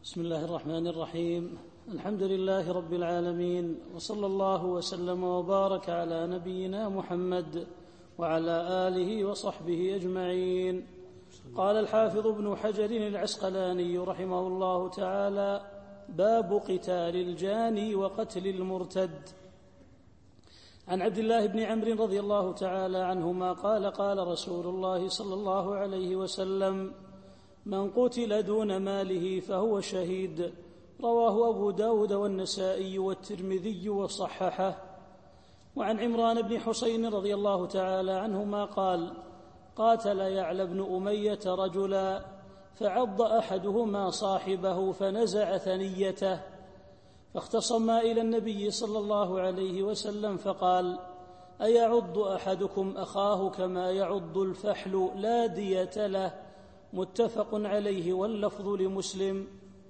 بسم الله الرحمن الرحيم. الحمد لله رب العالمين، وصلى الله وسلم وبارك على نبينا محمد وعلى آله وصحبه أجمعين. قال الحافظ ابن حجر العسقلاني رحمه الله تعالى: باب قتال الجاني وقتل المرتد. عن عبد الله بن عمرو رضي الله تعالى عنهما قال: قال رسول الله صلى الله عليه وسلم: من قتل دون ماله فهو شهيد. رواه أبو داود والنسائي والترمذي وصححه. وعن عمران بن حسين رضي الله تعالى عنهما قال: قاتل يعلى بن أمية رجلا فعض أحدهما صاحبه فنزع ثنيته، فاختصما إلى النبي صلى الله عليه وسلم فقال: أيعض أحدكم أخاه كما يعض الفحل لا دية له؟ متفق عليه، واللفظ لمسلم.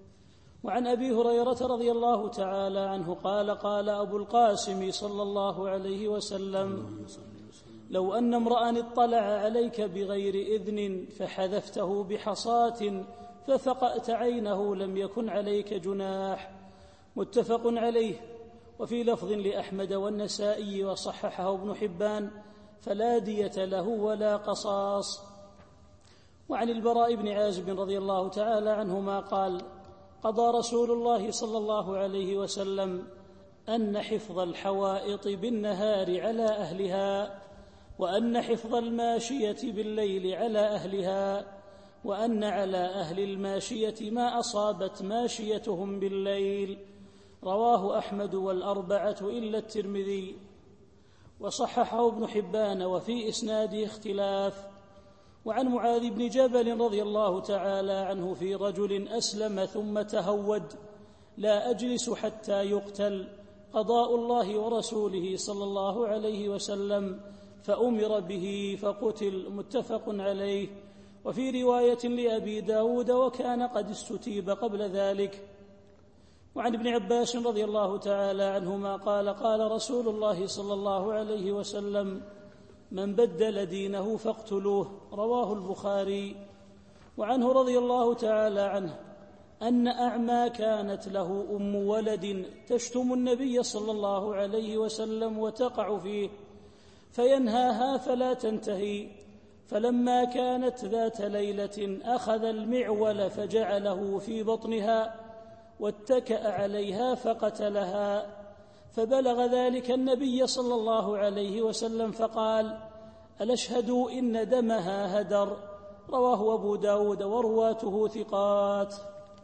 وعن أبي هريرة رضي الله تعالى عنه قال: قال أبو القاسم صلى الله عليه وسلم: لو أن امرأ اطلع عليك بغير إذن فحذفته بحصاة ففقأت عينه لم يكن عليك جناح. متفق عليه. وفي لفظ لأحمد والنسائي وصححه ابن حبان: فلا دية له ولا قصاص. وعن البراء بن عازب رضي الله تعالى عنهما قال: قضى رسول الله صلى الله عليه وسلم أن حفظ الحوائط بالنهار على أهلها، وأن حفظ الماشية بالليل على أهلها، وأن على أهل الماشية ما أصابت ماشيتهم بالليل. رواه أحمد والأربعة إلا الترمذي. وصححه ابن حبان، وفي إسناده اختلاف. وعن معاذ بن جبل رضي الله تعالى عنه في رجل أسلم ثم تهود: لا أجلس حتى يقتل، قضاء الله ورسوله صلى الله عليه وسلم، فأمر به فقتل. متفق عليه. وفي رواية لأبي داود: وكان قد استتيب قبل ذلك. وعن ابن عباس رضي الله تعالى عنهما قال: قال رسول الله صلى الله عليه وسلم: من بدل دينه فاقتلوه. رواه البخاري. وعنه رضي الله تعالى عنه أن أعمى كانت له أم ولد تشتم النبي صلى الله عليه وسلم وتقع فيه، فينهاها فلا تنتهي. فلما كانت ذات ليلة أخذ المعول فجعله في بطنها واتكأ عليها فقتلها، فبلغ ذلك النبي صلى الله عليه وسلم فقال: ألا اشهدوا إن دمها هدر. رواه أبو داود ورواته ثقات.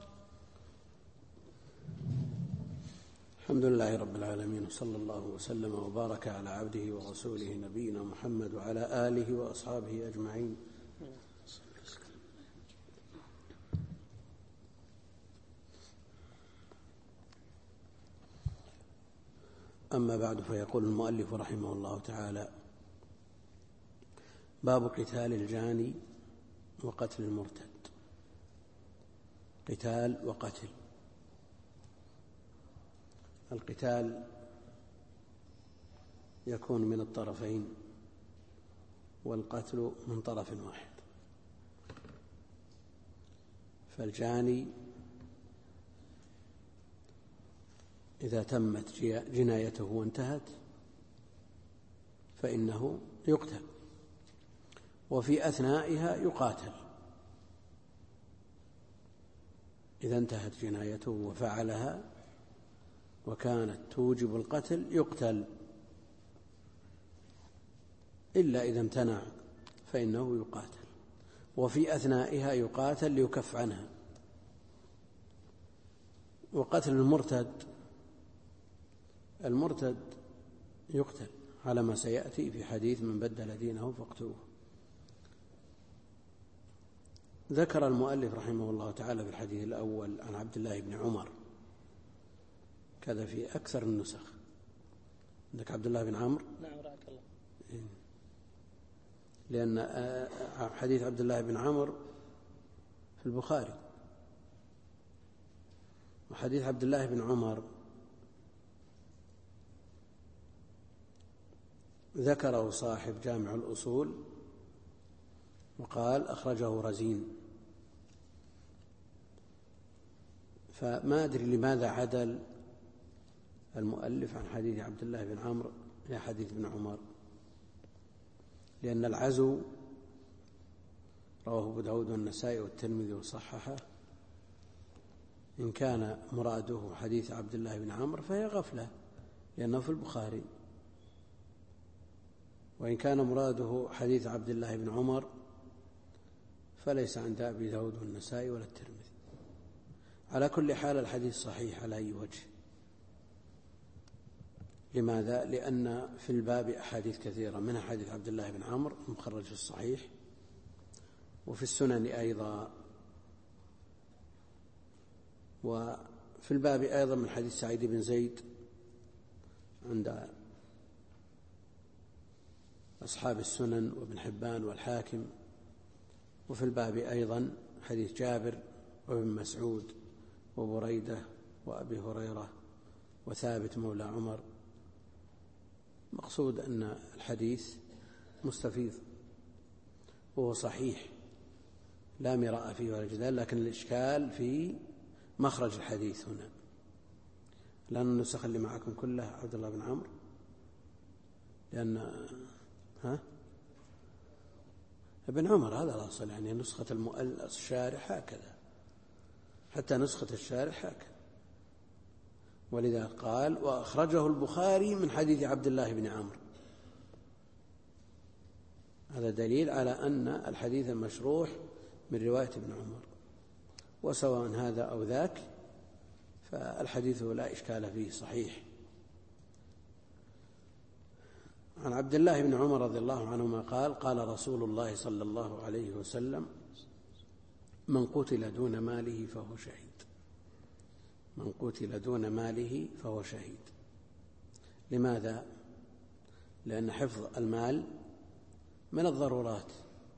الحمد لله رب العالمين، وصلى الله وسلم وبارك على عبده ورسوله نبينا محمد وعلى آله وأصحابه أجمعين. أما بعد، فيقول المؤلف رحمه الله تعالى: باب قتال الجاني وقتل المرتد. قتال وقتل. القتال يكون من الطرفين، والقتل من طرف واحد. فالجاني إذا تمت جنايته وانتهت فإنه يقتل، وفي أثنائها يقاتل. إذا انتهت جنايته وفعلها وكانت توجب القتل يقتل، إلا إذا امتنع فإنه يقاتل، وفي أثنائها يقاتل ليكف عنها. وقتل المرتد يقتل على ما سيأتي في حديث من بدل دينه فاقتلوه. ذكر المؤلف رحمه الله تعالى في الحديث الأول عن عبد الله بن عمر، كذا في أكثر النسخ. عندك عبد الله بن عمرو؟ نعم، رحمك الله. لأن حديث عبد الله بن عمرو في البخاري، وحديث عبد الله بن عمر ذكره صاحب جامع الأصول وقال: أخرجه رزين. فما أدري لماذا عدل المؤلف عن حديث عبد الله بن عمرو إلى حديث ابن عمر، لأن العزو رواه أبو داود والنسائي والترمذي وصححه. إن كان مراده حديث عبد الله بن عمرو فهي غفلة لأنه في البخاري، وإن كان مراده حديث عبد الله بن عمر فليس عند أبي داود والنسائي ولا الترمذي. على كل حال الحديث صحيح على أي وجه. لماذا؟ لأن في الباب أحاديث كثيرة، منها حديث عبد الله بن عمرو مخرج في الصحيح، وفي السنن أيضا، وفي الباب أيضا من حديث سعيد بن زيد عند أصحاب السنن وابن حبان والحاكم، وفي الباب أيضا حديث جابر وابن مسعود وبريدة وأبي هريرة وثابت مولى عمر. مقصود أن الحديث مستفيض وهو صحيح لا مراء فيه ولا جدال، لكن الإشكال في مخرج الحديث هنا، لأن النسخ اللي معكم كلها عبد الله بن عمرو، لأن ابن عمر هذا الأصل، يعني نسخة الشارح هكذا، حتى نسخة الشارح هكذا. ولذا قال وأخرجه البخاري من حديث عبد الله بن عمرو. هذا دليل على أن الحديث المشروح من رواية ابن عمر، وسواء هذا أو ذاك فالحديث لا إشكال فيه صحيح. عن عبد الله بن عمر رضي الله عنهما قال قال رسول الله صلى الله عليه وسلم من قتل دون ماله فهو شهيد. من قتل دون ماله فهو شهيد. لماذا؟ لأن حفظ المال من الضرورات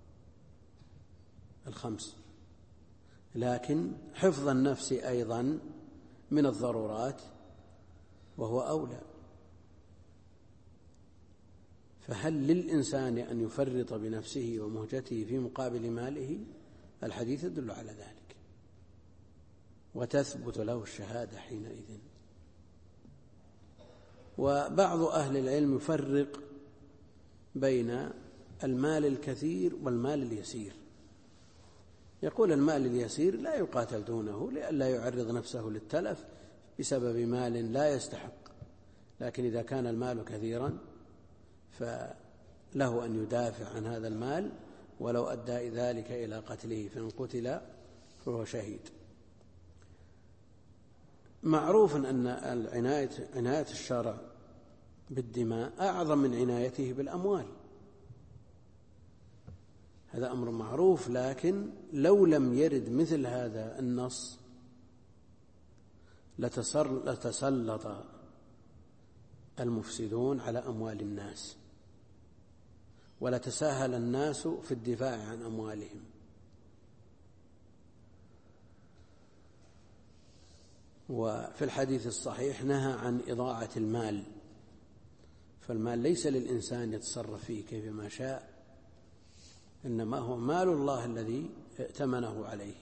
الخمس، لكن حفظ النفس أيضا من الضرورات وهو أولى. فهل للإنسان أن يفرط بنفسه ومهجته في مقابل ماله؟ الحديث يدل على ذلك، وتثبت له الشهادة حينئذ. وبعض أهل العلم يفرق بين المال الكثير والمال اليسير، يقول المال اليسير لا يقاتل دونه لئلا يعرض نفسه للتلف بسبب مال لا يستحق، لكن إذا كان المال كثيرا فله أن يدافع عن هذا المال ولو أدى ذلك إلى قتله، فإن قتل فهو شهيد. معروف أن عناية الشرع بالدماء أعظم من عنايته بالأموال، هذا أمر معروف. لكن لو لم يرد مثل هذا النص لتسلط المفسدون على أموال الناس، ولتساهل الناس في الدفاع عن أموالهم. وفي الحديث الصحيح نهى عن إضاعة المال، فالمال ليس للإنسان يتصرف فيه كيفما شاء، إنما هو مال الله الذي ائتمنه عليه،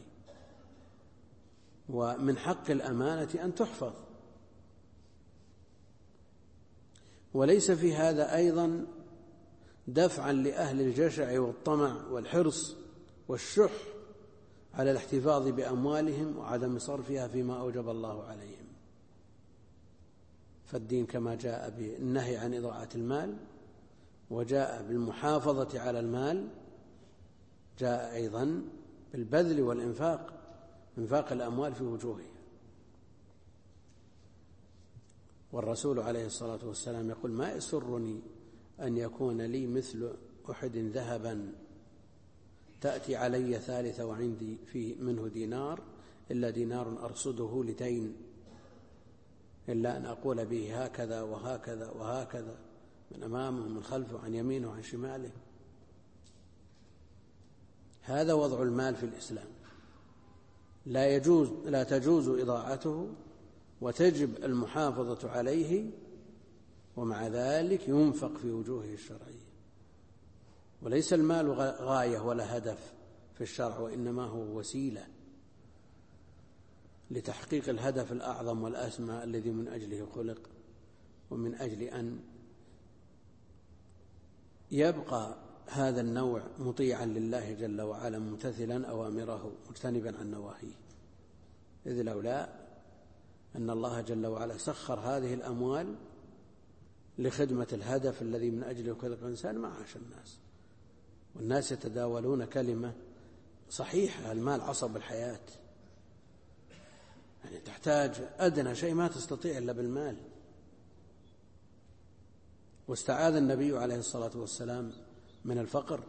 ومن حق الأمانة أن تحفظ. وليس في هذا أيضا دفعا لأهل الجشع والطمع والحرص والشح على الاحتفاظ بأموالهم وعدم صرفها فيما أوجب الله عليهم. فالدين كما جاء بالنهي عن إضاعة المال وجاء بالمحافظة على المال، جاء أيضا بالبذل والإنفاق، إنفاق الأموال في وجوهها. والرسول عليه الصلاة والسلام يقول ما يسرني أن يكون لي مثل أحد ذهبا تأتي علي ثالثة وعندي فيه منه دينار إلا دينار أرصده لدين، إلا أن أقول به هكذا وهكذا وهكذا من أمامه ومن خلفه وعن يمينه وعن شماله. هذا وضع المال في الإسلام، لا تجوز إضاعته وتجب المحافظة عليه، ومع ذلك ينفق في وجوهه الشرعية. وليس المال غاية ولا هدف في الشرع، وإنما هو وسيلة لتحقيق الهدف الأعظم والأسمى الذي من أجله خلق، ومن أجل أن يبقى هذا النوع مطيعا لله جل وعلا ممتثلا أوامره مجتنبا عن نواهيه. إذ لولا أن الله جل وعلا سخر هذه الأموال لخدمة الهدف الذي من أجله خلق الإنسان ما عاش الناس. والناس يتداولون كلمة صحيحة: المال عصب الحياة، يعني تحتاج أدنى شيء ما تستطيع إلا بالمال. واستعاذ النبي عليه الصلاة والسلام من الفقر،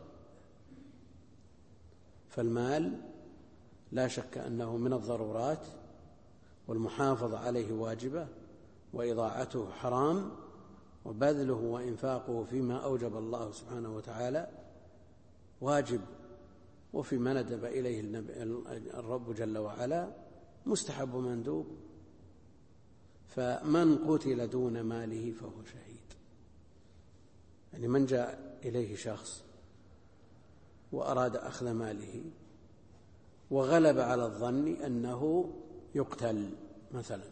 فالمال لا شك أنه من الضرورات، والمحافظة عليه واجبة، وإضاعته حرام، وبذله وإنفاقه فيما أوجب الله سبحانه وتعالى واجب، وفيما ندب إليه الرب جل وعلا مستحب ومندوب. فمن قتل دون ماله فهو شهيد، يعني من جاء إليه شخص وأراد أخذ ماله وغلب على الظن أنه يقتل، مثلا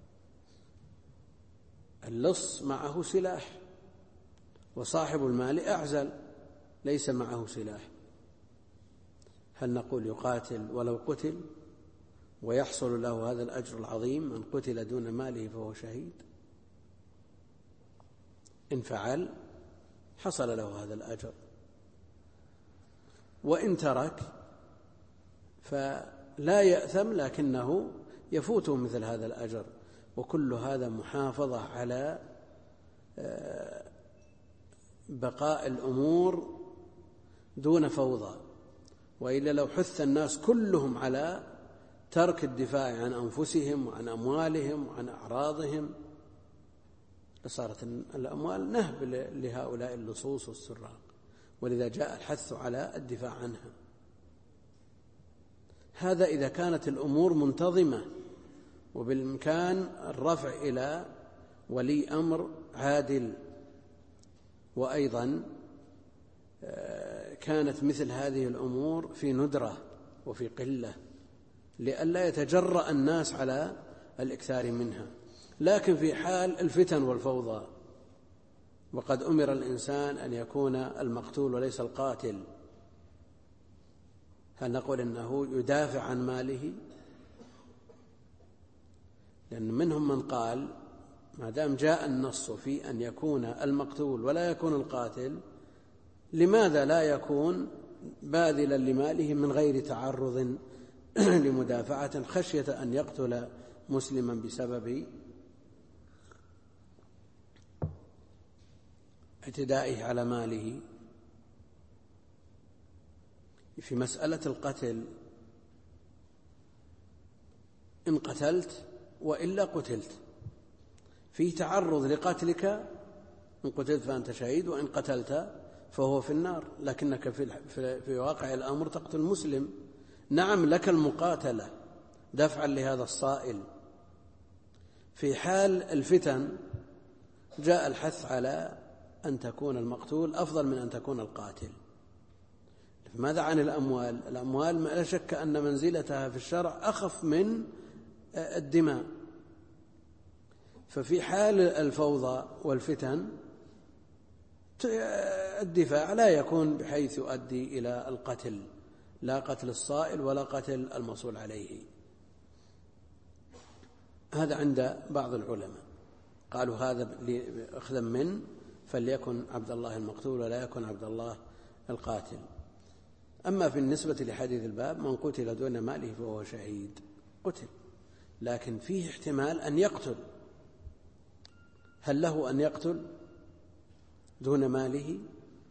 اللص معه سلاح وصاحب المال أعزل ليس معه سلاح، هل نقول يقاتل ولو قتل ويحصل له هذا الأجر العظيم؟ من قتل دون ماله فهو شهيد. إن فعل حصل له هذا الأجر، وإن ترك فلا يأثم لكنه يفوته مثل هذا الأجر. وكل هذا محافظة على بقاء الأمور دون فوضى. وإلا لو حث الناس كلهم على ترك الدفاع عن أنفسهم وعن أموالهم وعن أعراضهم لصارت الأموال نهب لهؤلاء اللصوص والسراق، ولذا جاء الحث على الدفاع عنها. هذا إذا كانت الأمور منتظمة وبالإمكان الرفع إلى ولي أمر عادل. وأيضا كانت مثل هذه الأمور في ندرة وفي قلة لئلا يتجرأ الناس على الإكثار منها. لكن في حال الفتن والفوضى وقد أمر الإنسان أن يكون المقتول وليس القاتل، هل نقول أنه يدافع عن ماله؟ لأن منهم من قال ما دام جاء النص في أن يكون المقتول ولا يكون القاتل، لماذا لا يكون باذلا لماله من غير تعرض لمدافعة خشية أن يقتل مسلما بسبب اعتدائه على ماله؟ في مسألة القتل إن قتلت وإلا قتلت، فيه تعرض لقتلك، إن قتلت فأنت شهيد، وإن قتلت فهو في النار. لكنك في واقع الأمر تقتل مسلم. نعم لك المقاتلة دفعا لهذا الصائل. في حال الفتن جاء الحث على أن تكون المقتول أفضل من أن تكون القاتل. ماذا عن الأموال؟ الأموال لا شك أن منزلتها في الشرع أخف من الدماء. ففي حال الفوضى والفتن الدفاع لا يكون بحيث يؤدي إلى القتل، لا قتل الصائل ولا قتل المصول عليه. هذا عند بعض العلماء قالوا هذا أخذا من فليكن عبد الله المقتول ولا يكن عبد الله القاتل. أما في النسبة لحديث الباب من قتل دون ماله فهو شهيد، قتل، لكن فيه احتمال أن يقتل. هل له أن يقتل دون ماله؟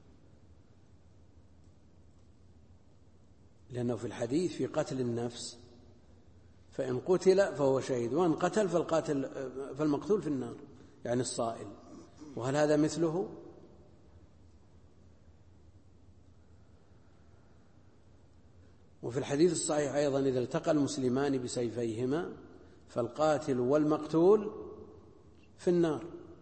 لأنه في الحديث في قتل النفس فإن قتل فهو شهيد، وإن قتل فالمقتول في النار، يعني الصائل. وهل هذا مثله؟ وفي الحديث الصحيح أيضا إذا التقى المسلمان بسيفيهما فالقاتل والمقتول في النار.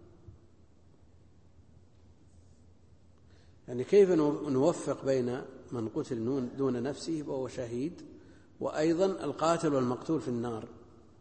يعني كيف نوفق بين من قتل دون نفسه وهو شهيد وأيضا القاتل والمقتول في النار؟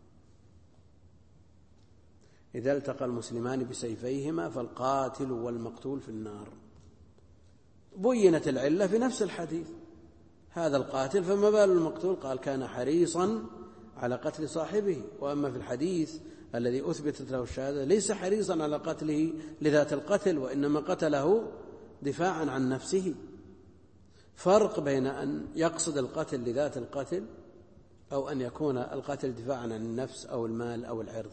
إذا التقى المسلمان بسيفيهما فالقاتل والمقتول في النار. بينت العلة في نفس الحديث، هذا القاتل فما بال المقتول؟ قال كان حريصا على قتل صاحبه. وأما في الحديث الذي أثبتت له الشهادة ليس حريصا على قتله لذات القتل، وإنما قتله دفاعا عن نفسه. فرق بين أن يقصد القتل لذات القتل أو أن يكون القتل دفاعا عن النفس أو المال أو العرض.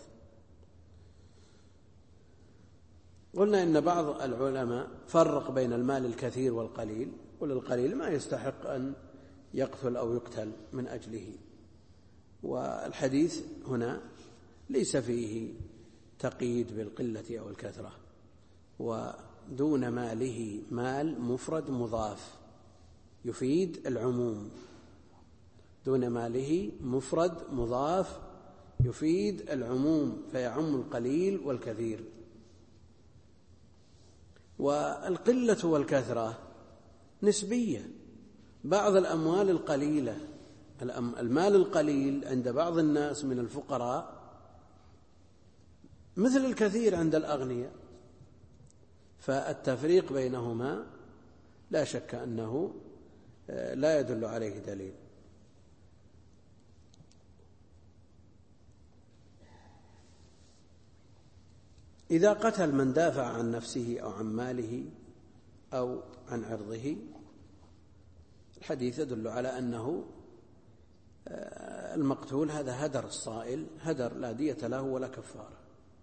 قلنا إن بعض العلماء فرق بين المال الكثير والقليل، والقليل ما يستحق أن يقتل أو يقتل من أجله. والحديث هنا ليس فيه تقييد بالقلة أو الكثرة. ودون ماله مال مفرد مضاف يفيد العموم، دون ماله مفرد مضاف يفيد العموم، فيعم القليل والكثير. والقلة والكثرة نسبية. بعض الأموال القليلة، المال القليل عند بعض الناس من الفقراء مثل الكثير عند الأغنياء، فالتفريق بينهما لا شك أنه لا يدل عليه دليل. إذا قتل من دافع عن نفسه أو عن ماله أو عن عرضه، الحديث يدل على أنه المقتول هذا هدر الصائل، هدر لا دية له ولا كفارة.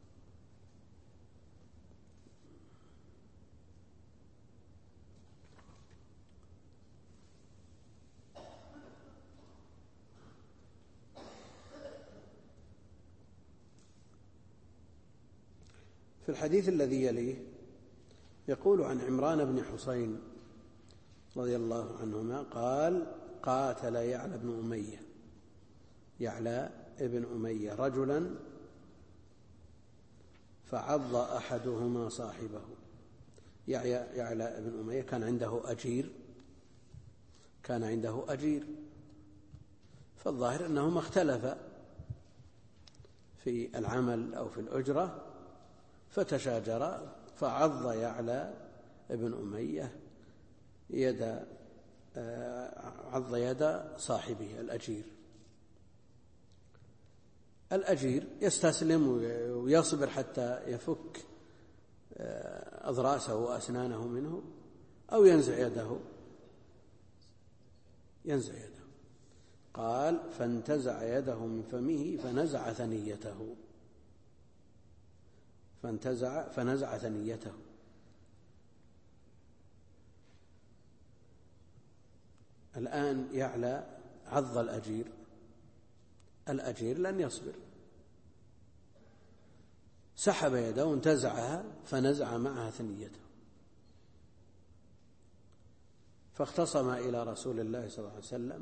في الحديث الذي يليه يقول عن عمران بن حسين رضي الله عنهما قال: قاتل يعلى بن أمية رجلا فعض أحدهما صاحبه. يعلى بن أمية كان عنده أجير، فالظاهر أنهما اختلفا في العمل أو في الأجرة، فتشاجرا، فعض يعلى بن أمية عض يد صاحبه الأجير يستسلم ويصبر حتى يفك أضراسه وأسنانه منه، أو ينزع يده. قال: فانتزع يده من فمه فنزع ثنيته. الآن يعلى عض الأجير لن يصبر، سحب يده وانتزعها فنزع معها ثنيته، فاختصم إلى رسول الله صلى الله عليه وسلم.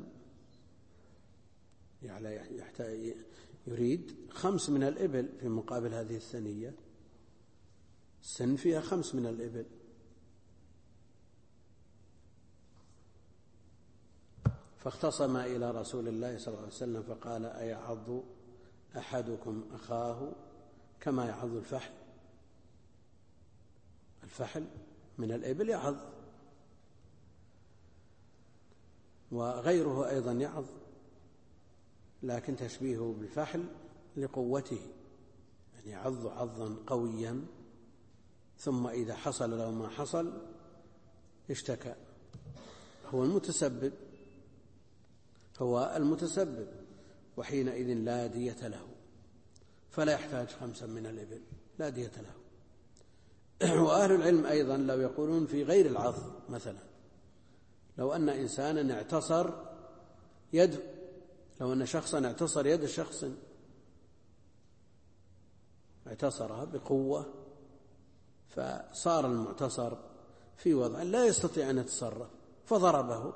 يعلى يريد 5 من الإبل في مقابل هذه الثنية، السن فيها 5 من الإبل. فاختصم إلى رسول الله صلى الله عليه وسلم فقال: أيعض أحدكم أخاه كما يعض الفحل؟ الفحل من الإبل يعض، وغيره أيضا يعض، لكن تشبيهه بالفحل لقوته، يعني يعض عضا قويا، ثم إذا حصل له ما حصل اشتكى. هو المتسبب، وحينئذ لا دية له، فلا يحتاج 5 من الإبل، لا دية له. وأهل العلم أيضا لو يقولون في غير العض، مثلا لو أن إنسانا لو أن شخصا اعتصر يد شخص، اعتصرها بقوة، فصار المعتصر في وضع لا يستطيع أن يتصرف، فضربه،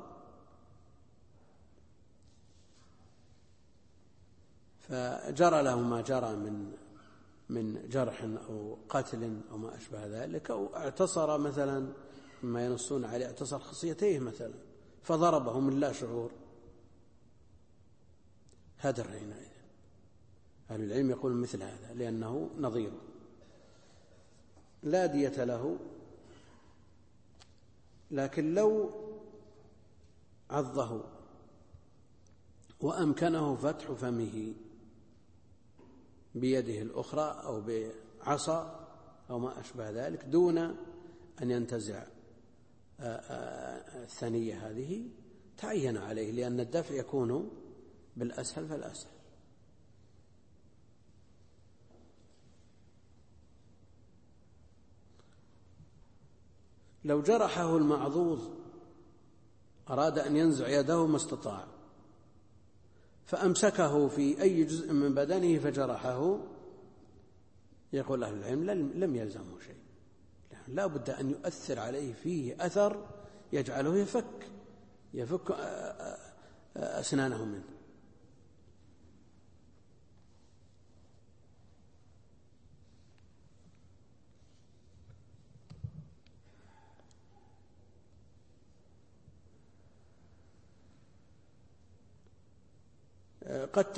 فجرى له ما جرى من جرح أو قتل أو ما أشبه ذلك، أو اعتصر مثلا مما ينصون عليه، اعتصر خصيتيه مثلا فضربه من لا شعور، هدر. حينئذ أهل العلم يقول مثل هذا لأنه نظيره. لا دية له، لكن لو عضه وأمكنه فتح فمه بيده الأخرى أو بعصا أو ما أشبه ذلك دون أن ينتزع الثنية هذه، تعين عليه، لأن الدفع يكون بالأسهل فالأسهل. لو جرحه المعضوض أراد أن ينزع يده ما استطاع، فأمسكه في أي جزء من بدنه فجرحه، يقول أهل العلم لم يلزمه شيء، لا بد أن يؤثر عليه فيه أثر يجعله يفك أسنانه منه. قد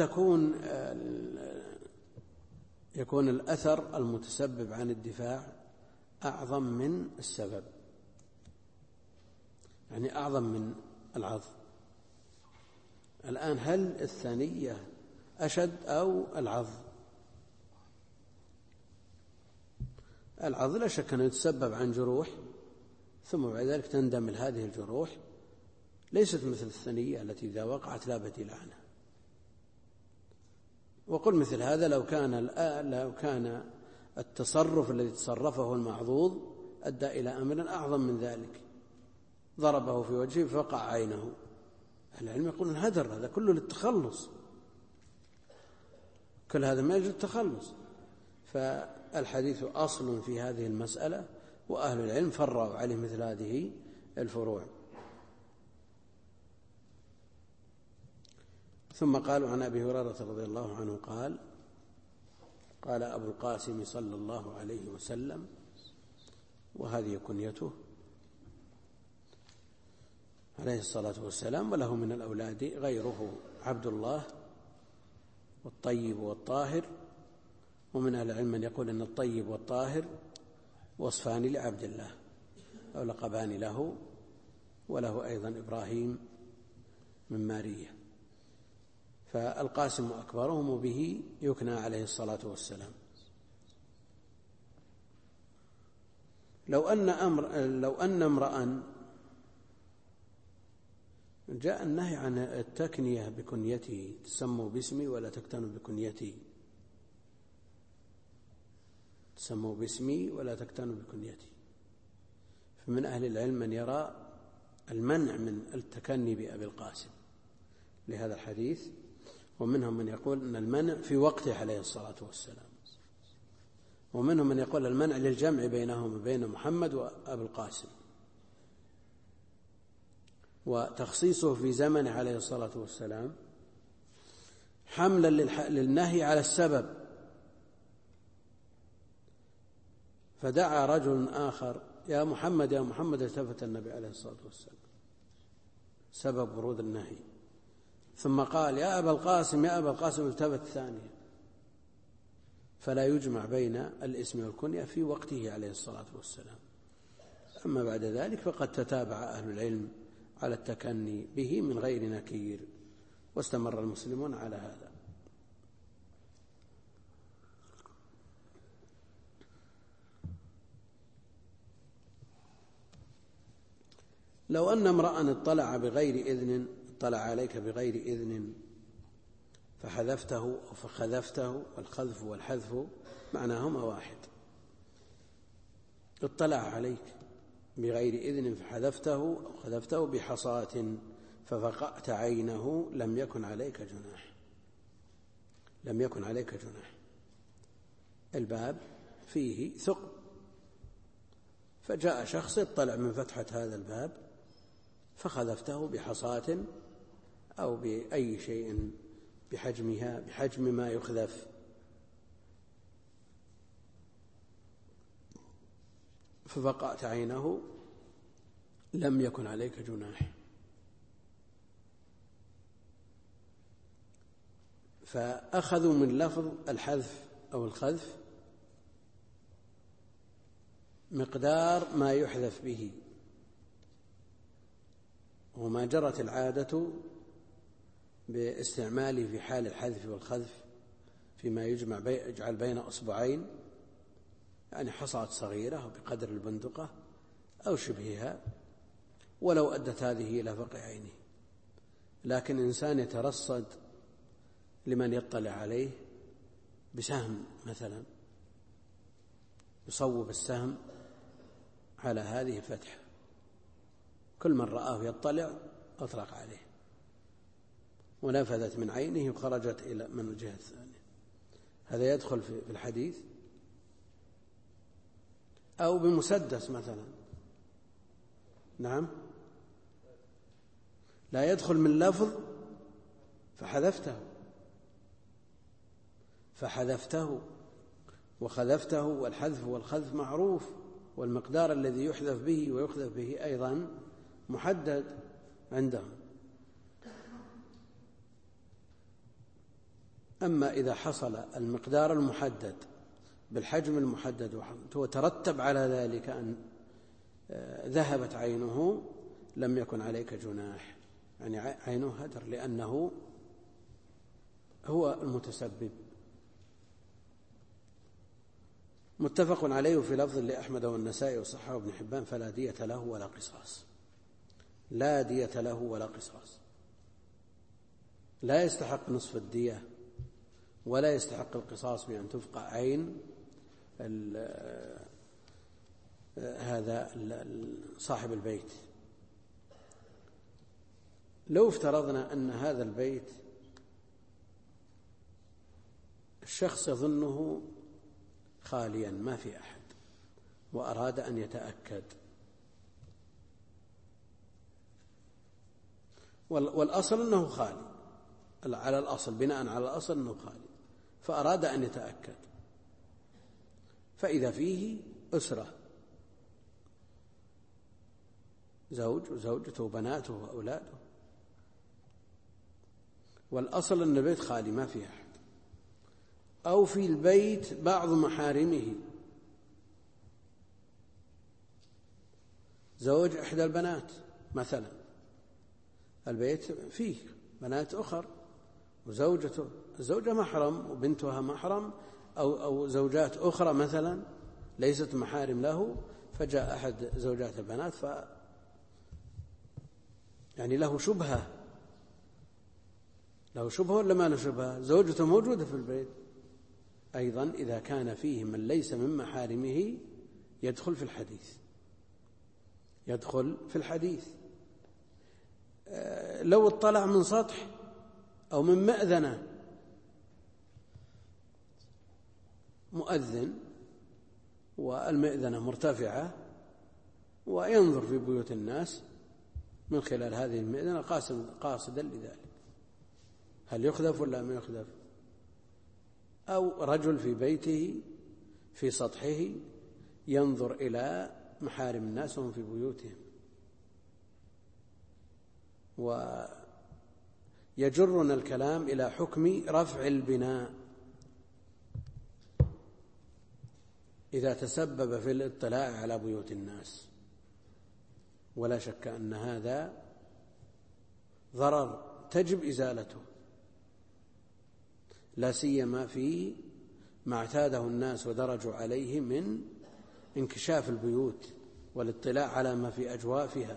يكون الأثر المتسبب عن الدفاع أعظم من السبب، يعني أعظم من العض. الآن هل الثنية أشد أو العض؟ العض لا شك أنه يتسبب عن جروح، ثم بعد ذلك تندمل هذه الجروح، ليست مثل الثنية التي إذا وقعت لا بديل عنها. وقل مثل هذا لو كان التصرف الذي تصرفه المعضوض أدى إلى أمر أعظم من ذلك، ضربه في وجهه فوقع عينه، العلم يقولون هذا كله للتخلص، كل هذا ما يجوز التخلص. فالحديث أصل في هذه المسألة، وأهل العلم فرعوا عليه مثل هذه الفروع. ثم قالوا عن أبي هريرة رضي الله عنه قال أبو القاسم صلى الله عليه وسلم، وهذه كنيته عليه الصلاة والسلام، وله من الأولاد غيره عبد الله والطيب والطاهر. ومن أهل العلم من يقول أن الطيب والطاهر وصفان لعبد الله أو لقبان له، وله أيضا إبراهيم من مارية، فالقاسم أكبرهم، وبه يكنى عليه الصلاة والسلام. لو أن امرأ جاء النهي عن التكنية بكنيته، تسموا باسمي ولا تكتنوا بكنيتي، تسموا باسمي ولا تكتنوا بكنيتي. فمن أهل العلم من يرى المنع من التكني بأبي القاسم لهذا الحديث، ومنهم من يقول أن المنع في وقته عليه الصلاة والسلام، ومنهم من يقول المنع للجمع بينهم وبين محمد وأبي القاسم، وتخصيصه في زمنه عليه الصلاة والسلام حملا للنهي على السبب. فدعا رجل آخر يا محمد يا محمد، التفت النبي عليه الصلاة والسلام، سبب ورود النهي. ثم قال يا أبا القاسم يا أبا القاسم، التفت ثانيا. فلا يجمع بين الاسم والكنية في وقته عليه الصلاة والسلام. أما بعد ذلك فقد تتابع أهل العلم على التكني به من غير نكير، واستمر المسلمون على هذا. لو أن امرأ اطلع عليك بغير إذن فحذفته أو فخذفته، والخذف والحذف معناهما واحد. اطلع عليك بغير إذن فحذفته أو خذفته بحصاة ففقأت عينه لم يكن عليك جناح، لم يكن عليك جناح. الباب فيه ثقب، فجاء شخص اطلع من فتحة هذا الباب فخذفته بحصاة أو بأي شيء بحجمها، بحجم ما يخذف، ففقأت عينه لم يكن عليك جناح. فأخذوا من لفظ الحذف أو الخذف مقدار ما يحذف به، وما جرت العادة باستعماله في حال الحذف والخذف فيما يجعل بين أصبعين، يعني حصاة صغيرة بقدر البندقة أو شبهها، ولو أدت هذه إلى فقع عينه. لكن إنسان يترصد لمن يطلع عليه بسهم مثلا، يصوب السهم على هذه الفتحة، كل من رآه يطلع أطلق عليه، ونفذت من عينه وخرجت إلى من الجهة الثانية. هذا يدخل في الحديث. أو بمسدس مثلا، نعم، لا يدخل من لفظ فحذفته وخذفته، والحذف والخذف معروف، والمقدار الذي يحذف به ويخذف به أيضا محدد عندهم. أما إذا حصل المقدار المحدد بالحجم المحدد وترتب على ذلك أن ذهبت عينه لم يكن عليك جناح، يعني عينه هدر لأنه هو المتسبب. متفق عليه في لفظ لأحمد والنسائي وصححه ابن حبان: فلا دية له ولا قصاص. لا دية له ولا قصاص، لا يستحق نصف الدية ولا يستحق القصاص بأن تفقع عين هذا صاحب البيت. لو افترضنا أن هذا البيت الشخص يظنه خاليا ما في أحد وأراد أن يتأكد، والأصل أنه خالي، على الأصل بناء على الأصل أنه خالي، فأراد أن يتأكد، فإذا فيه أسرة، زوج وزوجته وبناته وأولاده، والأصل أن البيت خالي ما فيه أحد، أو في البيت بعض محارمه، زوج إحدى البنات مثلا، البيت فيه بنات أخر وزوجته، الزوجة محرم وبنتها محرم، أو زوجات أخرى مثلا ليست محارم له، فجاء أحد زوجات البنات يعني له شبهة ولا ما له شبهة؟ زوجته موجودة في البيت. أيضا إذا كان فيه من ليس من محارمه يدخل في الحديث. لو اطلع من سطح أو من مأذنة، مؤذن والمأذنة مرتفعة، وينظر في بيوت الناس من خلال هذه المأذنة قاصدا لذلك، هل يخذف ولا ما يخذف؟ أو رجل في بيته في سطحه ينظر إلى محارم الناس وهم في بيوتهم، ويجرنا الكلام إلى حكم رفع البناء إذا تسبب في الاطلاع على بيوت الناس، ولا شك أن هذا ضرر تجب إزالته، لا سيما في ما اعتاده الناس ودرجوا عليه من انكشاف البيوت والاطلاع على ما في أجوافها.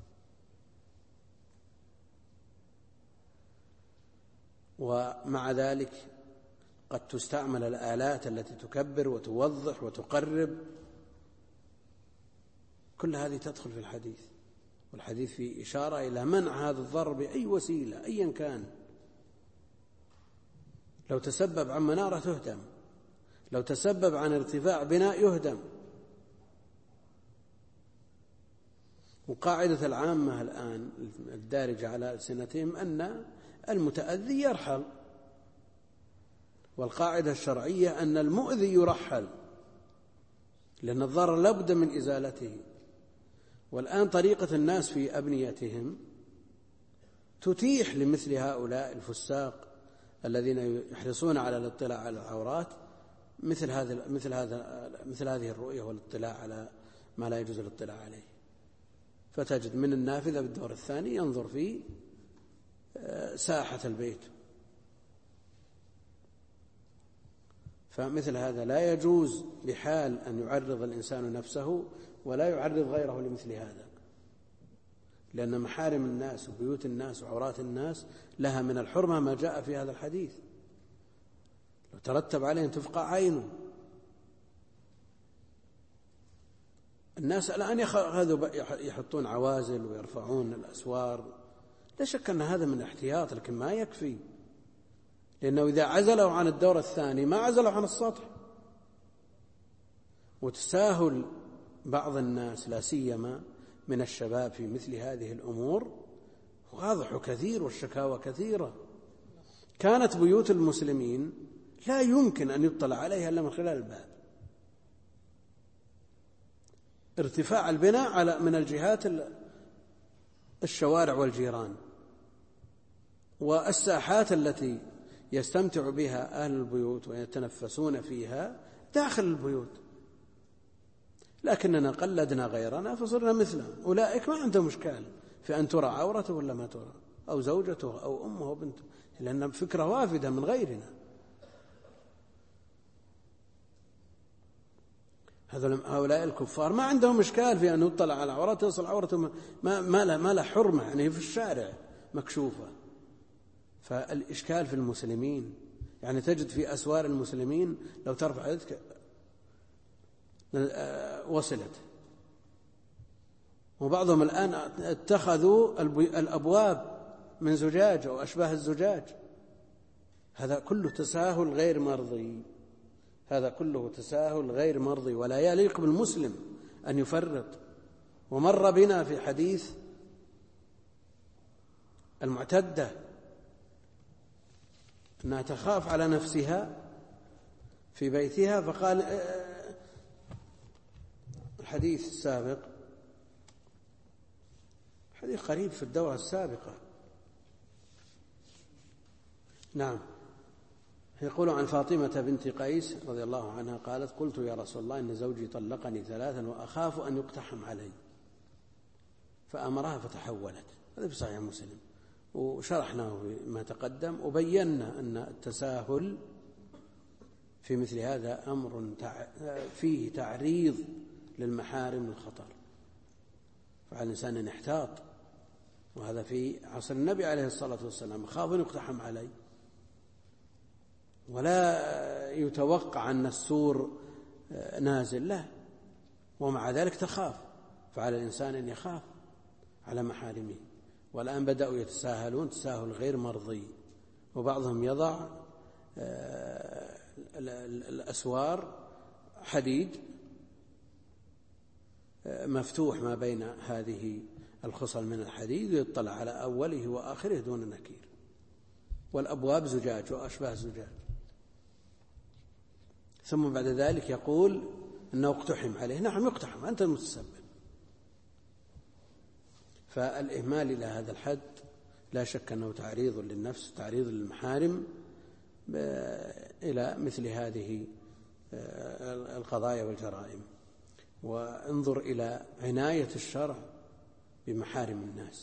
ومع ذلك قد تستعمل الآلات التي تكبر وتوضح وتقرب، كل هذه تدخل في الحديث، والحديث فيه إشارة إلى منع هذا الضرر بأي وسيلة أيا كان. لو تسبب عن منارة تهدم، لو تسبب عن ارتفاع بناء يهدم. وقاعدة العامة الآن الدارجة على ألسنتهم أن المتأذي يرحل، والقاعدة الشرعية أن المؤذي يرحل، لأن الضرر لابد من إزالته. والآن طريقة الناس في أبنيتهم تتيح لمثل هؤلاء الفساق الذين يحرصون على الاطلاع على العورات مثل هذه الرؤية والاطلاع على ما لا يجوز الاطلاع عليه، فتجد من النافذة بالدور الثاني ينظر في ساحة البيت. فمثل هذا لا يجوز بحال أن يعرض الإنسان نفسه ولا يعرض غيره لمثل هذا، لأن محارم الناس وبيوت الناس وعورات الناس لها من الحرمة ما جاء في هذا الحديث، لو ترتب عليه أن تفقع عينه. الناس الآن يحطون عوازل ويرفعون الأسوار، لا شك أن هذا من احتياط، لكن ما يكفي، لأنه إذا عزلوا عن الدور الثاني ما عزلوا عن السطح. وتساهل بعض الناس لا سيما من الشباب في مثل هذه الأمور واضح كثير، والشكاوى كثيرة. كانت بيوت المسلمين لا يمكن أن يطلع عليها إلا من خلال الباب، ارتفاع البناء من الجهات الشوارع والجيران، والساحات التي يستمتع بها أهل البيوت ويتنفسون فيها داخل البيوت. لكننا قلدنا غيرنا فصرنا مثلهم. أولئك ما عندهم إشكال في أن ترى عورته ولا ما ترى، أو زوجته أو أمه أو بنته، لأن فكرة وافدة من غيرنا. هؤلاء الكفار ما عندهم إشكال في أن يطلع على عورته، يصل عورته ما له حرمة، يعني في الشارع مكشوفة. فالإشكال في المسلمين، يعني تجد في أسوار المسلمين لو ترفع يدك وصلت. وبعضهم الآن اتخذوا الأبواب من زجاج أو أشباه الزجاج. هذا كله تساهل غير مرضي، هذا كله تساهل غير مرضي، ولا يليق بالمسلم أن يفرط. ومر بنا في حديث المعتدة أنها تخاف على نفسها في بيتها، فقال الحديث السابق، حديث قريب في الدورة السابقة، نعم، يقول عن فاطمة بنت قيس رضي الله عنها قالت: قلت يا رسول الله إن زوجي طلقني 3 وأخاف أن يقتحم علي، فأمرها فتحولت. هذا في صحيح مسلم، وشرحناه ما تقدم، وبينا أن التساهل في مثل هذا أمر فيه تعريض للمحارم الخطر، فعلى الإنسان أن يحتاط. وهذا في عصر النبي عليه الصلاة والسلام، خاف أن يقتحم عليه، ولا يتوقع أن السور نازل له، ومع ذلك تخاف، فعلى الإنسان أن يخاف على محارمه. والآن بدأوا يتساهلون تساهل غير مرضي، وبعضهم يضع الأسوار حديد مفتوح ما بين هذه الخصل من الحديد، ويطلع على أوله وآخره دون نكير، والأبواب زجاج وأشباه زجاج. ثم بعد ذلك يقول أنه اقتحم عليه. نعم يقتحم، أنت المتسبب. فالإهمال إلى هذا الحد لا شك أنه تعريض للنفس، تعريض للمحارم إلى مثل هذه القضايا والجرائم. وانظر إلى عناية الشرع بمحارم الناس،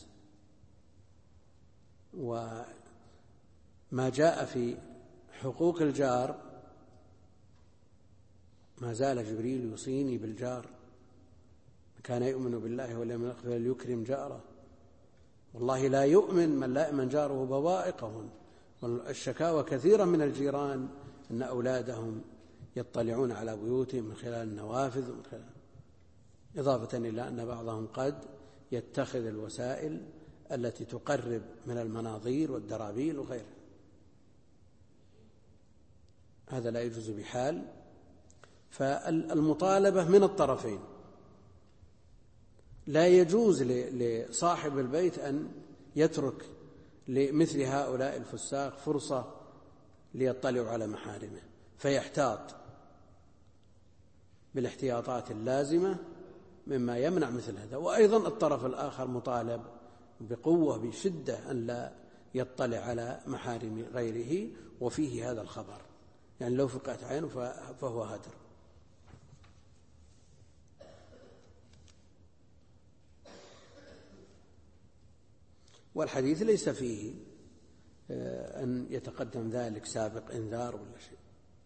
وما جاء في حقوق الجار. ما زال جبريل يوصيني بالجار، كان يؤمن بالله واليوم الآخر فليكرم جاره. والله لا يؤمن من لا يأمن جاره بوائقه. والشكاوى كثيرا من الجيران أن أولادهم يطلعون على بيوتهم من خلال النوافذ، إضافة إلى أن بعضهم قد يتخذ الوسائل التي تقرب من المناظير والدرابيل وغيرها. هذا لا يجوز بحال. فالمطالبة من الطرفين، لا يجوز لصاحب البيت أن يترك لمثل هؤلاء الفساق فرصة ليطلعوا على محارمه، فيحتاط بالاحتياطات اللازمة مما يمنع مثل هذا. وأيضا الطرف الآخر مطالب بقوة بشدة أن لا يطلع على محارم غيره. وفيه هذا الخبر، يعني لو فقعت عينه فهو هدر. والحديث ليس فيه أن يتقدم ذلك سابق إنذار ولا شيء،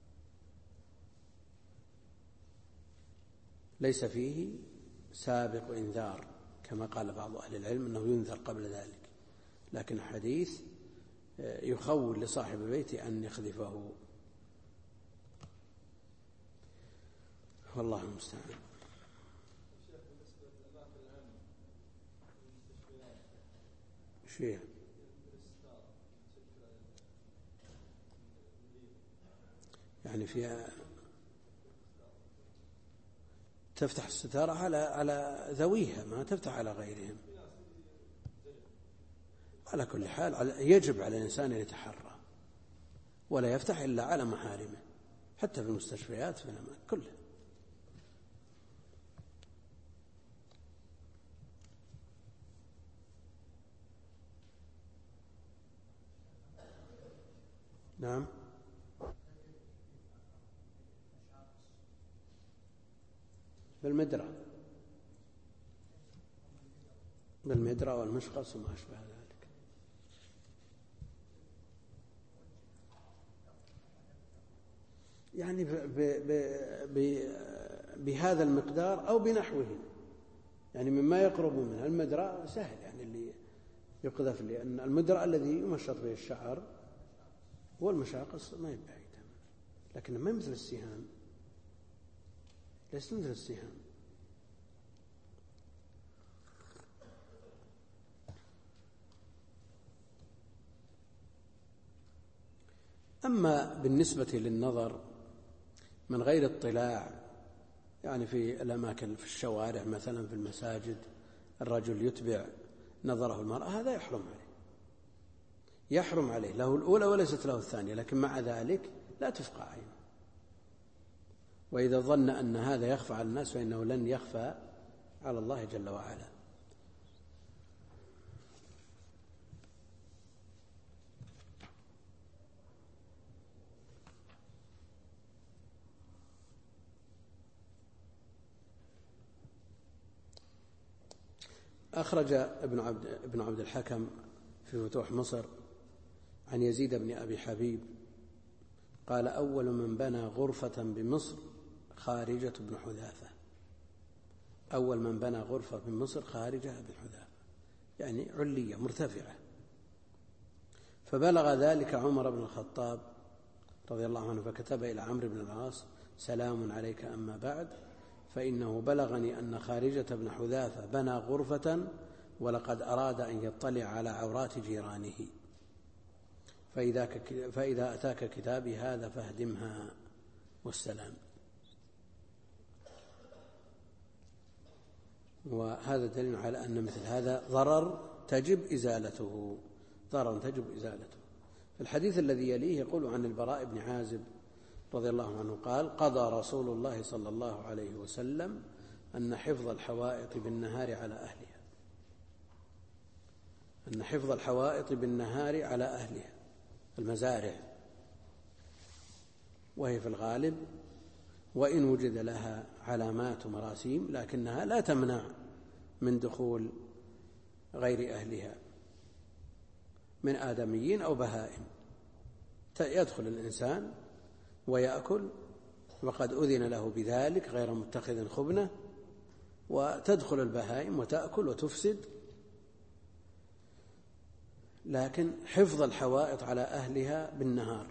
ليس فيه سابق إنذار كما قال بعض أهل العلم أنه ينذر قبل ذلك، لكن الحديث يخول لصاحب البيت أن يخذفه، والله المستعان. شيء يعني فيها تفتح الستارة على ذويها، ما تفتح على غيرهم. على كل حال يجب على الإنسان أن يتحرى ولا يفتح إلا على محارمه، حتى في المستشفيات في الأماكن كلها. نعم. بالمدرة والمشقص وما أشبه ذلك. يعني بهذا المقدار أو بنحوه، يعني مما يقرب منها. المدرة سهل يعني اللي يقذف، لأن المدرة الذي يمشط به الشعر والمشاقص ما يبعد، لكن ما مثل السهام، ليس مثل السهام. أما بالنسبة للنظر من غير اطلاع، يعني في الأماكن في الشوارع مثلا في المساجد الرجل يتبع نظره المرأة، هذا يحرم عليه، له الأولى وليست له الثانية، لكن مع ذلك لا تفقع عينه. وإذا ظن أن هذا يخفى على الناس فإنه لن يخفى على الله جل وعلا. أخرج ابن عبد الحكم في فتوح مصر عن يزيد بن أبي حبيب قال: أول من بنى غرفة بمصر خارجة بن حذافة. أول من بنى غرفة بمصر خارجة بن حذافة، يعني علية مرتفعة. فبلغ ذلك عمر بن الخطاب رضي الله عنه، فكتب إلى عمرو بن العاص: سلام عليك، أما بعد، فإنه بلغني أن خارجة بن حذافة بنى غرفة ولقد أراد أن يطلع على عورات جيرانه، فإذا أتاك كتابي هذا فاهدمها، والسلام. وهذا دليل على أن مثل هذا ضرر تجب إزالته. في الحديث الذي يليه يقول عن البراء بن عازب رضي الله عنه قال: قضى رسول الله صلى الله عليه وسلم أن حفظ الحوائط بالنهار على أهلها، المزارع، وهي في الغالب وإن وجد لها علامات ومراسيم لكنها لا تمنع من دخول غير أهلها من آدميين أو بهائم. يدخل الإنسان ويأكل وقد أذن له بذلك غير متخذ خبنة، وتدخل البهائم وتأكل وتفسد. لكن حفظ الحوائط على أهلها بالنهار،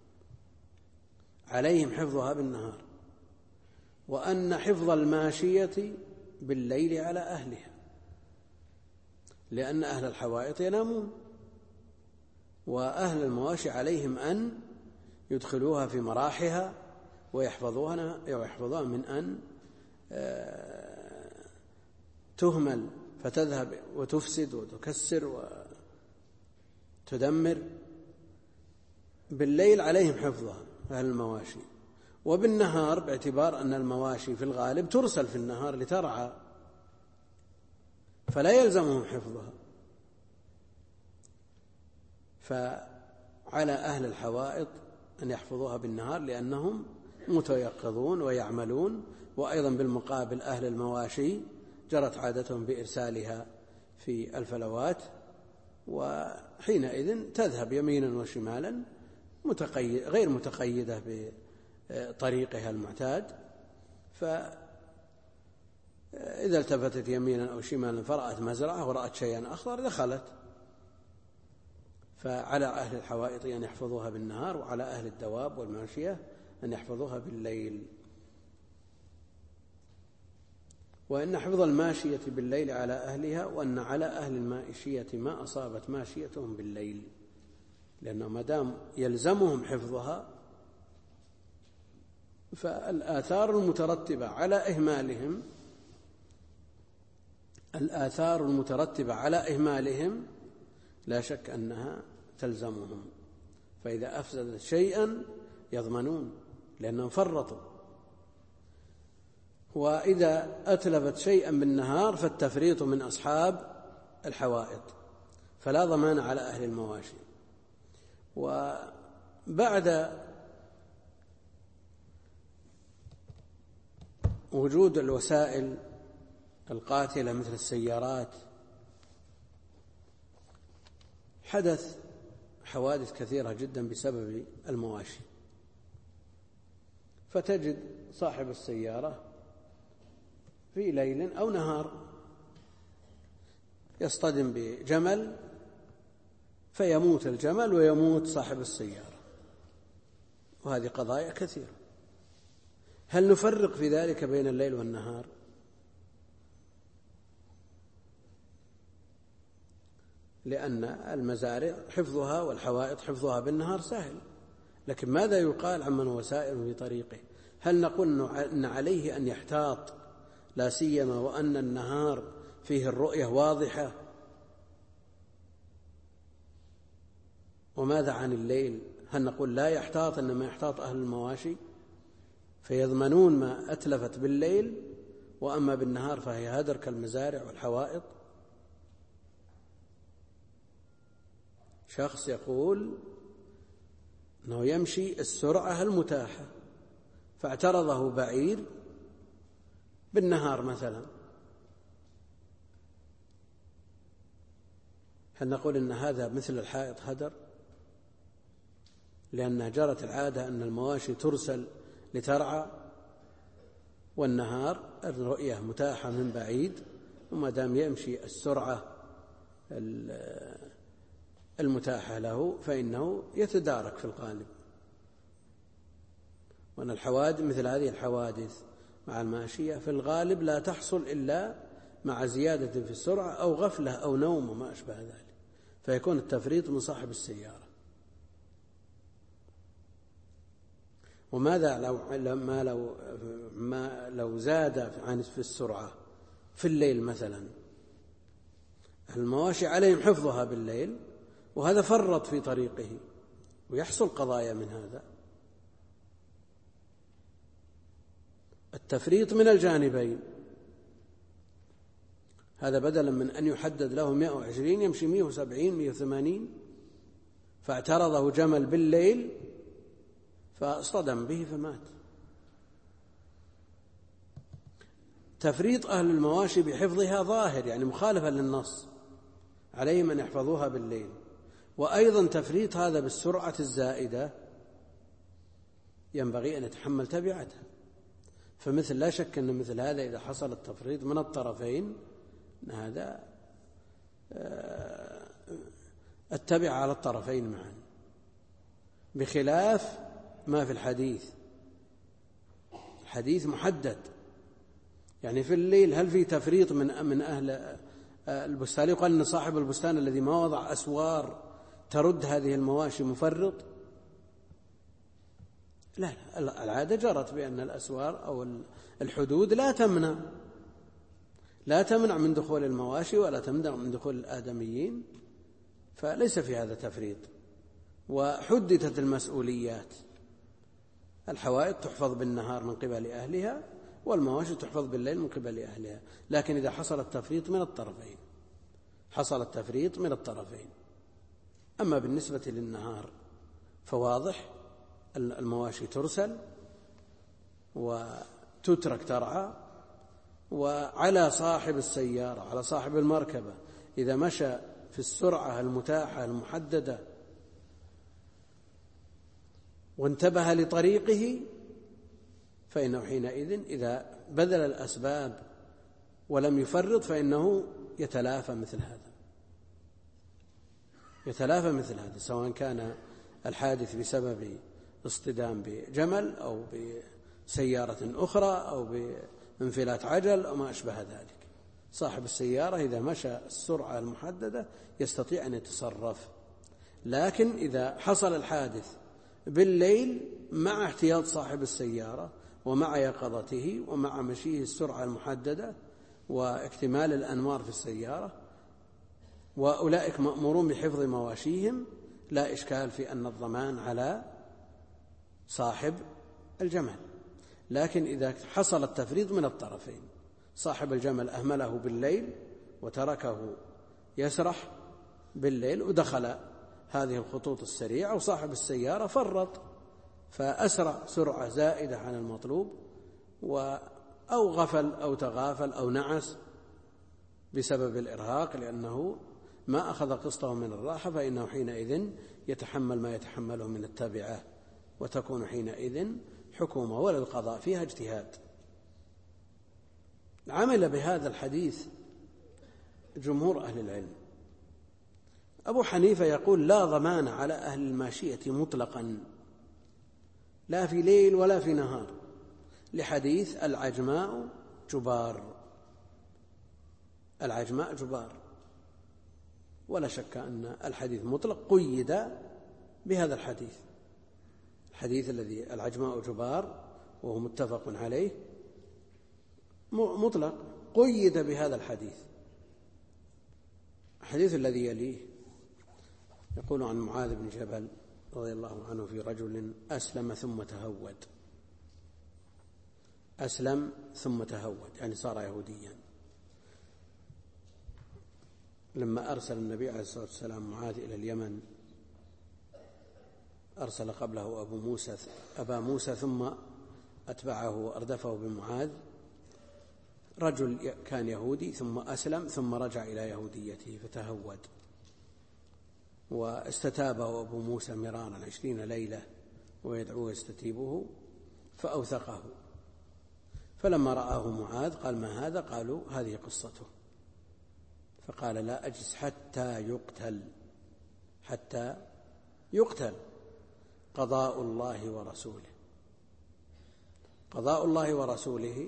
عليهم حفظها بالنهار، وأن حفظ الماشية بالليل على أهلها، لأن أهل الحوائط ينامون، وأهل المواشي عليهم أن يدخلوها في مراحها ويحفظوها من أن تهمل فتذهب وتفسد وتكسر وتدمر. بالليل عليهم حفظها أهل المواشي، وبالنهار باعتبار أن المواشي في الغالب ترسل في النهار لترعى، فلا يلزمهم حفظها. فعلى أهل الحوائط أن يحفظوها بالنهار لأنهم متيقظون ويعملون، وأيضا بالمقابل أهل المواشي جرت عادتهم بإرسالها في الفلوات وحينئذ تذهب يمينا وشمالا غير متقيدة بطريقها المعتاد. فإذا التفتت يمينا أو شمالا فرأت مزرعة ورأت شيئا أخضر دخلت. فعلى أهل الحوائط أن يحفظوها بالنهار، وعلى أهل الدواب والماشية أن يحفظوها بالليل. وإن حفظ الماشية بالليل على أهلها، وأن على أهل الماشية ما أصابت ماشيتهم بالليل، لأنه ما دام يلزمهم حفظها فالآثار المترتبة على إهمالهم لا شك أنها تلزمهم. فإذا أفسدت شيئا يضمنون لأنهم فرطوا. وإذا أتلفت شيئا بالنهار فالتفريط من أصحاب الحوائط، فلا ضمان على أهل المواشي. وبعد وجود الوسائل القاتلة مثل السيارات حدث حوادث كثيرة جدا بسبب المواشي. فتجد صاحب السيارة في ليل أو نهار يصطدم بجمل فيموت الجمل ويموت صاحب السيارة، وهذه قضايا كثيرة. هل نفرق في ذلك بين الليل والنهار؟ لأن المزارع حفظها والحوائط حفظها بالنهار سهل، لكن ماذا يقال عمن هو سائر في طريقه؟ هل نقول أن عليه أن يحتاط، لا سيما وأن النهار فيه الرؤية واضحة؟ وماذا عن الليل؟ هل نقول لا يحتاط إنما يحتاط أهل المواشي فيضمنون ما أتلفت بالليل، وأما بالنهار فهي هدر كالمزارع والحوائط؟ شخص يقول أنه يمشي السرعة المتاحة فاعترضه بعير بالنهار مثلا، هل نقول إن هذا مثل الحائط هدر؟ لأنها جرت العادة أن المواشي ترسل لترعى، والنهار الرؤية متاحة من بعيد، وما دام يمشي السرعة المتاحة له فإنه يتدارك في الغالب. وأن الحوادث مثل هذه الحوادث مع الماشية في الغالب لا تحصل إلا مع زيادة في السرعة أو غفلة أو نوم وما أشبه ذلك، فيكون التفريط من صاحب السيارة. وماذا لو زاد عن في السرعة في الليل مثلا؟ المواشي عليهم حفظها بالليل، وهذا فرط في طريقه ويحصل قضايا من هذا. التفريط من الجانبين، هذا بدلا من أن يحدد له 120 يمشي 170 180، فاعترضه جمل بالليل فاصطدم به فمات. تفريط أهل المواشي بحفظها ظاهر، يعني مخالفة للنص، عليهم أن يحفظوها بالليل. وأيضا تفريط هذا بالسرعة الزائدة ينبغي أن يتحمل تبعتها. فمثل لا شك أن مثل هذا إذا حصل التفريط من الطرفين هذا التبع على الطرفين معا، بخلاف ما في الحديث. الحديث محدد، يعني في الليل هل في تفريط من أهل البستان؟ يقال أن صاحب البستان الذي ما وضع أسوار ترد هذه المواشي مفرط؟ لا، العادة جرت بأن الأسوار أو الحدود لا تمنع من دخول المواشي ولا تمنع من دخول الآدميين، فليس في هذا تفريط. وحددت المسؤوليات، الحوائط تحفظ بالنهار من قبل أهلها، والمواشي تحفظ بالليل من قبل أهلها. لكن إذا حصل التفريط من الطرفين، أما بالنسبة للنهار فواضح، المواشي ترسل وتترك ترعى، وعلى صاحب السيارة على صاحب المركبة إذا مشى في السرعة المتاحة المحددة وانتبه لطريقه، فإنه حينئذ إذا بذل الأسباب ولم يفرط فإنه يتلافى مثل هذا، سواء كان الحادث بسبب اصطدام بجمل أو بسيارة أخرى أو بانفلات عجل أو ما أشبه ذلك. صاحب السيارة إذا مشى السرعة المحددة يستطيع أن يتصرف، لكن إذا حصل الحادث بالليل مع احتياط صاحب السيارة ومع يقظته ومع مشيه السرعة المحددة واكتمال الأنوار في السيارة، وأولئك مأمورون بحفظ مواشيهم، لا إشكال في أن الضمان على صاحب الجمل. لكن إذا حصل التفريط من الطرفين، صاحب الجمل أهمله بالليل وتركه يسرح بالليل ودخل هذه الخطوط السريعة، وصاحب السيارة فرط فأسرع سرعة زائدة عن المطلوب أو غفل أو تغافل أو نعس بسبب الإرهاق لأنه ما أخذ قسطه من الراحة، فإنه حينئذ يتحمل ما يتحمله من التبعة، وتكون حينئذ حكومة وللقضاء فيها اجتهاد. عمل بهذا الحديث جمهور أهل العلم. أبو حنيفة يقول لا ضمان على أهل الماشية مطلقا، لا في ليل ولا في نهار، لحديث العجماء جبار، ولا شك أن الحديث مطلق قيد بهذا الحديث الذي العجماء جبار وهو متفق عليه مطلق، قيد بهذا الحديث الذي يليه يقول عن معاذ بن جبل رضي الله عنه في رجل أسلم ثم تهود، يعني صار يهوديا. لما أرسل النبي عليه الصلاة والسلام معاذ إلى اليمن أرسل قبله أبا موسى ثم أتبعه وأردفه بمعاذ، رجل كان يهودي ثم أسلم ثم رجع إلى يهوديته فتهود، واستتابه أبو موسى مرارا 20 ليلة ويدعوه ويستتيبه فأوثقه، فلما رآه معاذ قال ما هذا؟ قالوا هذه قصته، فقال لا أجلس حتى يقتل قضاء الله ورسوله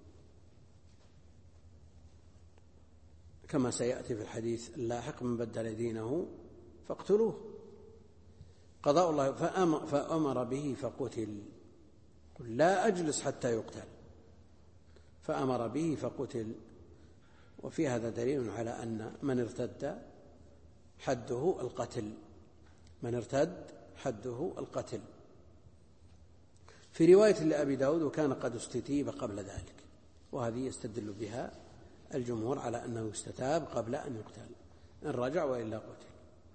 كما سيأتي في الحديث اللاحق من بدل دينه فاقتلوه، قضاء الله فأمر به فقتل، لا أجلس حتى يقتل، فأمر به فقتل. وفي هذا دليل على أن من ارتد حده القتل. في رواية لأبي داود وكان قد استتيب قبل ذلك، وهذه يستدل بها الجمهور على أنه يستتاب قبل أن يقتل إن رجع وإلا قتل.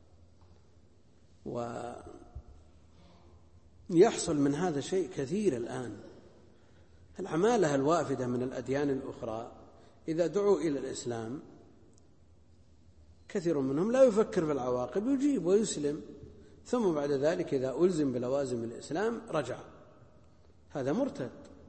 ويحصل من هذا شيء كثير الآن. العمالة الوافدة من الأديان الأخرى إذا دعوا إلى الإسلام كثير منهم لا يفكر في العواقب، يجيب ويسلم، ثم بعد ذلك إذا ألزم بلوازم الإسلام رجع، هذا مرتد،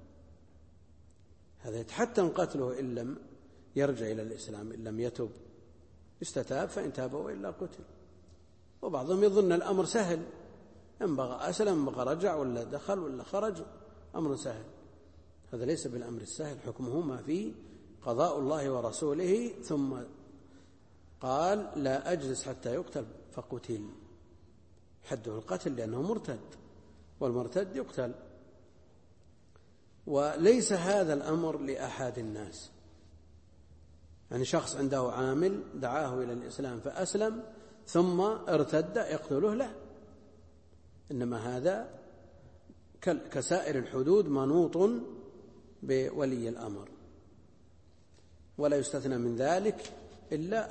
هذا يتحتم قتله إن لم يرجع إلى الإسلام، إن لم يتب استتاب فإن تاب وإلا قتل. وبعضهم يظن الأمر سهل، إن بغى أسلم، إن بغى رجع ولا دخل ولا خرج أمر سهل، هذا ليس بالأمر السهل، حكمه ما فيه قضاء الله ورسوله. ثم قال لا أجلس حتى يقتل فقتل، حده القتل لأنه مرتد، والمرتد يقتل. وليس هذا الأمر لأحد الناس، يعني شخص عنده عامل دعاه إلى الإسلام فأسلم ثم ارتد يقتله، لا، إنما هذا كسائر الحدود منوط بولي الأمر، ولا يستثنى من ذلك إلا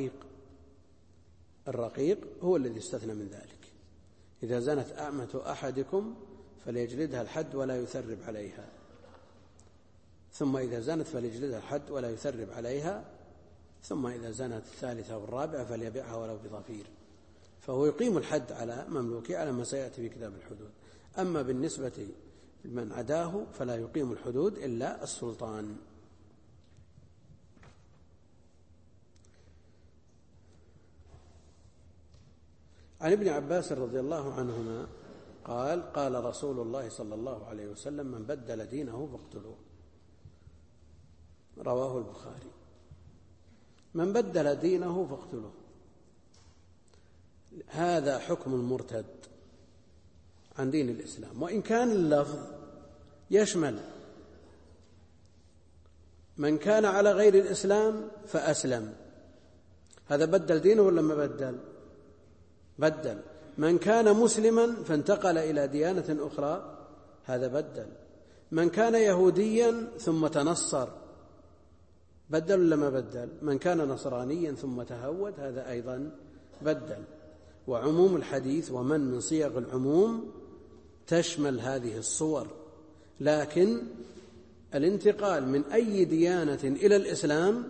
الرقيق هو الذي يستثنى من ذلك. إذا زنت أمة أحدكم فليجلدها الحد ولا يثرب عليها، ثم إذا زنت فليجلدها الحد ولا يثرب عليها، ثم إذا زنت الثالثة والرابعة فليبيعها ولو بضفير، فهو يقيم الحد على مملوكه على ما سيأتي في كتاب الحدود. أما بالنسبة لمن عداه فلا يقيم الحدود إلا السلطان. عن ابن عباس رضي الله عنهما قال: قال رسول الله صلى الله عليه وسلم: من بدل دينه فاقتلوه. رواه البخاري. من بدل دينه فاقتلوه، هذا حكم المرتد عن دين الإسلام، وإن كان اللفظ يشمل من كان على غير الإسلام فأسلم، هذا بدل دينه ولا ما بدل؟ بدل. من كان مسلما فانتقل إلى ديانة أخرى هذا بدل. من كان يهوديا ثم تنصر بدل ولا ما بدل؟ من كان نصرانيا ثم تهود هذا أيضا بدل. وعموم الحديث ومن صيغ العموم تشمل هذه الصور، لكن الانتقال من أي ديانة إلى الإسلام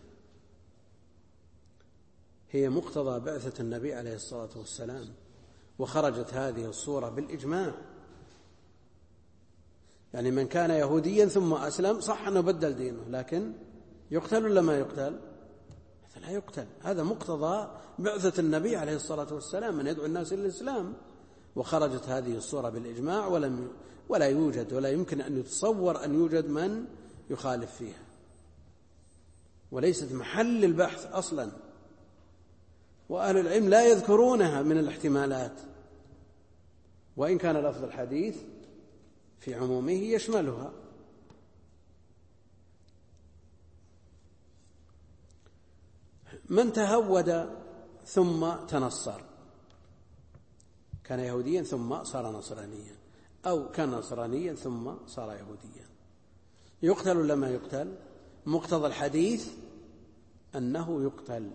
هي مقتضى بعثة النبي عليه الصلاة والسلام، وخرجت هذه الصورة بالإجماع. يعني من كان يهوديا ثم أسلم صح أنه بدل دينه، لكن يقتل ولا ما يقتل؟ لا يقتل. هذا مقتضى بعثة النبي عليه الصلاة والسلام أن يدعو الناس إلى الإسلام، وخرجت هذه الصورة بالإجماع، ولا يوجد ولا يمكن أن يتصور أن يوجد من يخالف فيها، وليست محل البحث أصلا، وأهل العلم لا يذكرونها من الاحتمالات، وإن كان لفظ الحديث في عمومه يشملها. من تهود ثم تنصر، كان يهوديا ثم صار نصرانيا، أو كان نصرانيا ثم صار يهوديا، يقتل ولا ما يقتل؟ مقتضى الحديث أنه يقتل.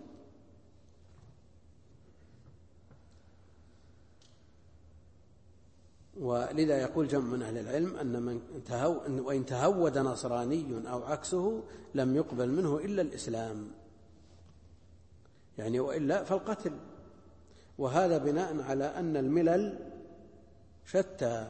ولذا يقول جمع من أهل العلم أن وإن تهود نصراني أو عكسه لم يقبل منه إلا الإسلام، يعني وإلا فالقتل. وهذا بناء على أن الملل شتى.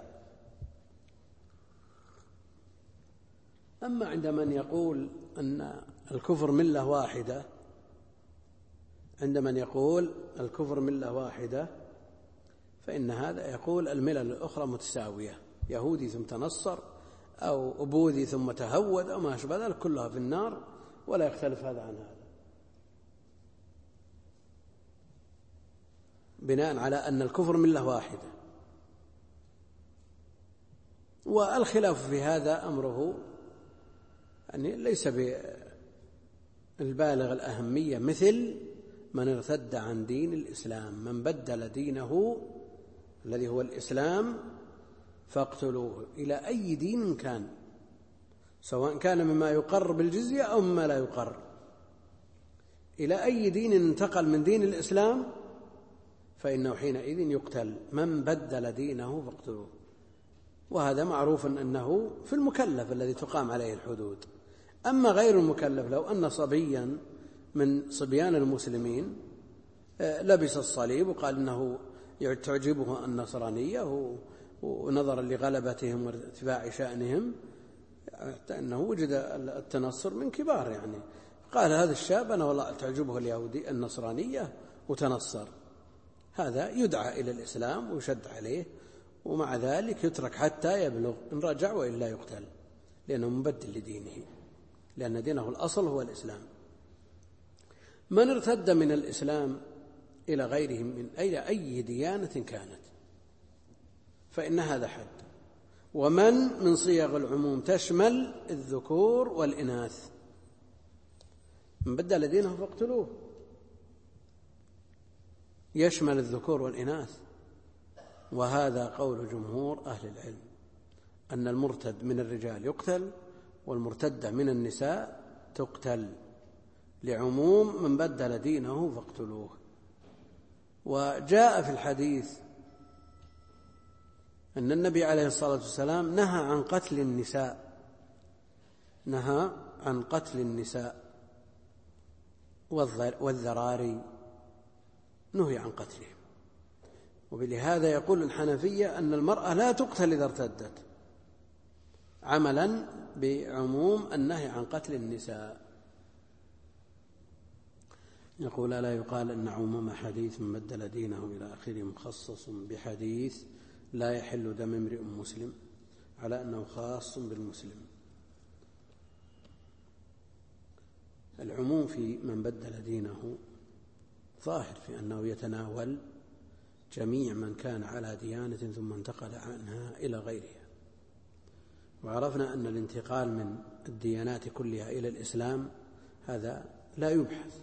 أما عند من يقول أن الكفر ملة واحدة، عند من يقول الكفر ملة واحدة فإن هذا يقول الملل الأخرى متساوية، يهودي ثم تنصر أو أبوذي ثم تهود أو ما أشبه ذلك كلها في النار، ولا يختلف هذا عن هذا، بناء على أن الكفر ملة واحدة. والخلاف في هذا أمره يعني ليس بالبالغ الأهمية، مثل من ارتد عن دين الإسلام، من بدل دينه الذي هو الإسلام فاقتلوه إلى أي دين كان، سواء كان مما يقر بالجزية أو مما لا يقر، إلى أي دين انتقل من دين الإسلام فإنه حينئذ يقتل. من بدل دينه فاقتلوه. وهذا معروف أنه في المكلف الذي تقام عليه الحدود. أما غير المكلف، لو أن صبيا من صبيان المسلمين لبس الصليب وقال إنه تعجبه النصرانية ونظرا لغلبتهم وارتفاع شأنهم، حتى أنه وجد التنصر من كبار، يعني قال هذا الشاب أنا والله تعجبه اليهودي النصرانية وتنصر، هذا يدعى إلى الإسلام ويشد عليه، ومع ذلك يترك حتى يبلغ، إن رجع وإلا يقتل، لأنه مبدل لدينه، لأن دينه الأصل هو الإسلام. من ارتد من الإسلام إلى غيرهم من أي ديانة كانت فإن هذا حد. ومن من صيغ العموم تشمل الذكور والإناث، من بدل دينه فاقتلوه، يشمل الذكور والإناث. وهذا قول جمهور أهل العلم أن المرتد من الرجال يقتل، والمرتدة من النساء تقتل، لعموم من بدل دينه فاقتلوه. وجاء في الحديث أن النبي عليه الصلاة والسلام نهى عن قتل النساء، نهى عن قتل النساء، والذراري نهي عن قتلهم. وبلهذا يقول الحنفية أن المرأة لا تقتل إذا ارتدت، عملا بعموم النهي عن قتل النساء. يقول: لا يقال أن عموم حديث من بدل دينه إلى آخره مخصص بحديث لا يحل دم امرئ مسلم على أنه خاص بالمسلم. العموم في من بدل دينه ظاهر في أنه يتناول جميع من كان على ديانة ثم انتقل عنها إلى غيرها. وعرفنا أن الانتقال من الديانات كلها إلى الإسلام هذا لا يبحث،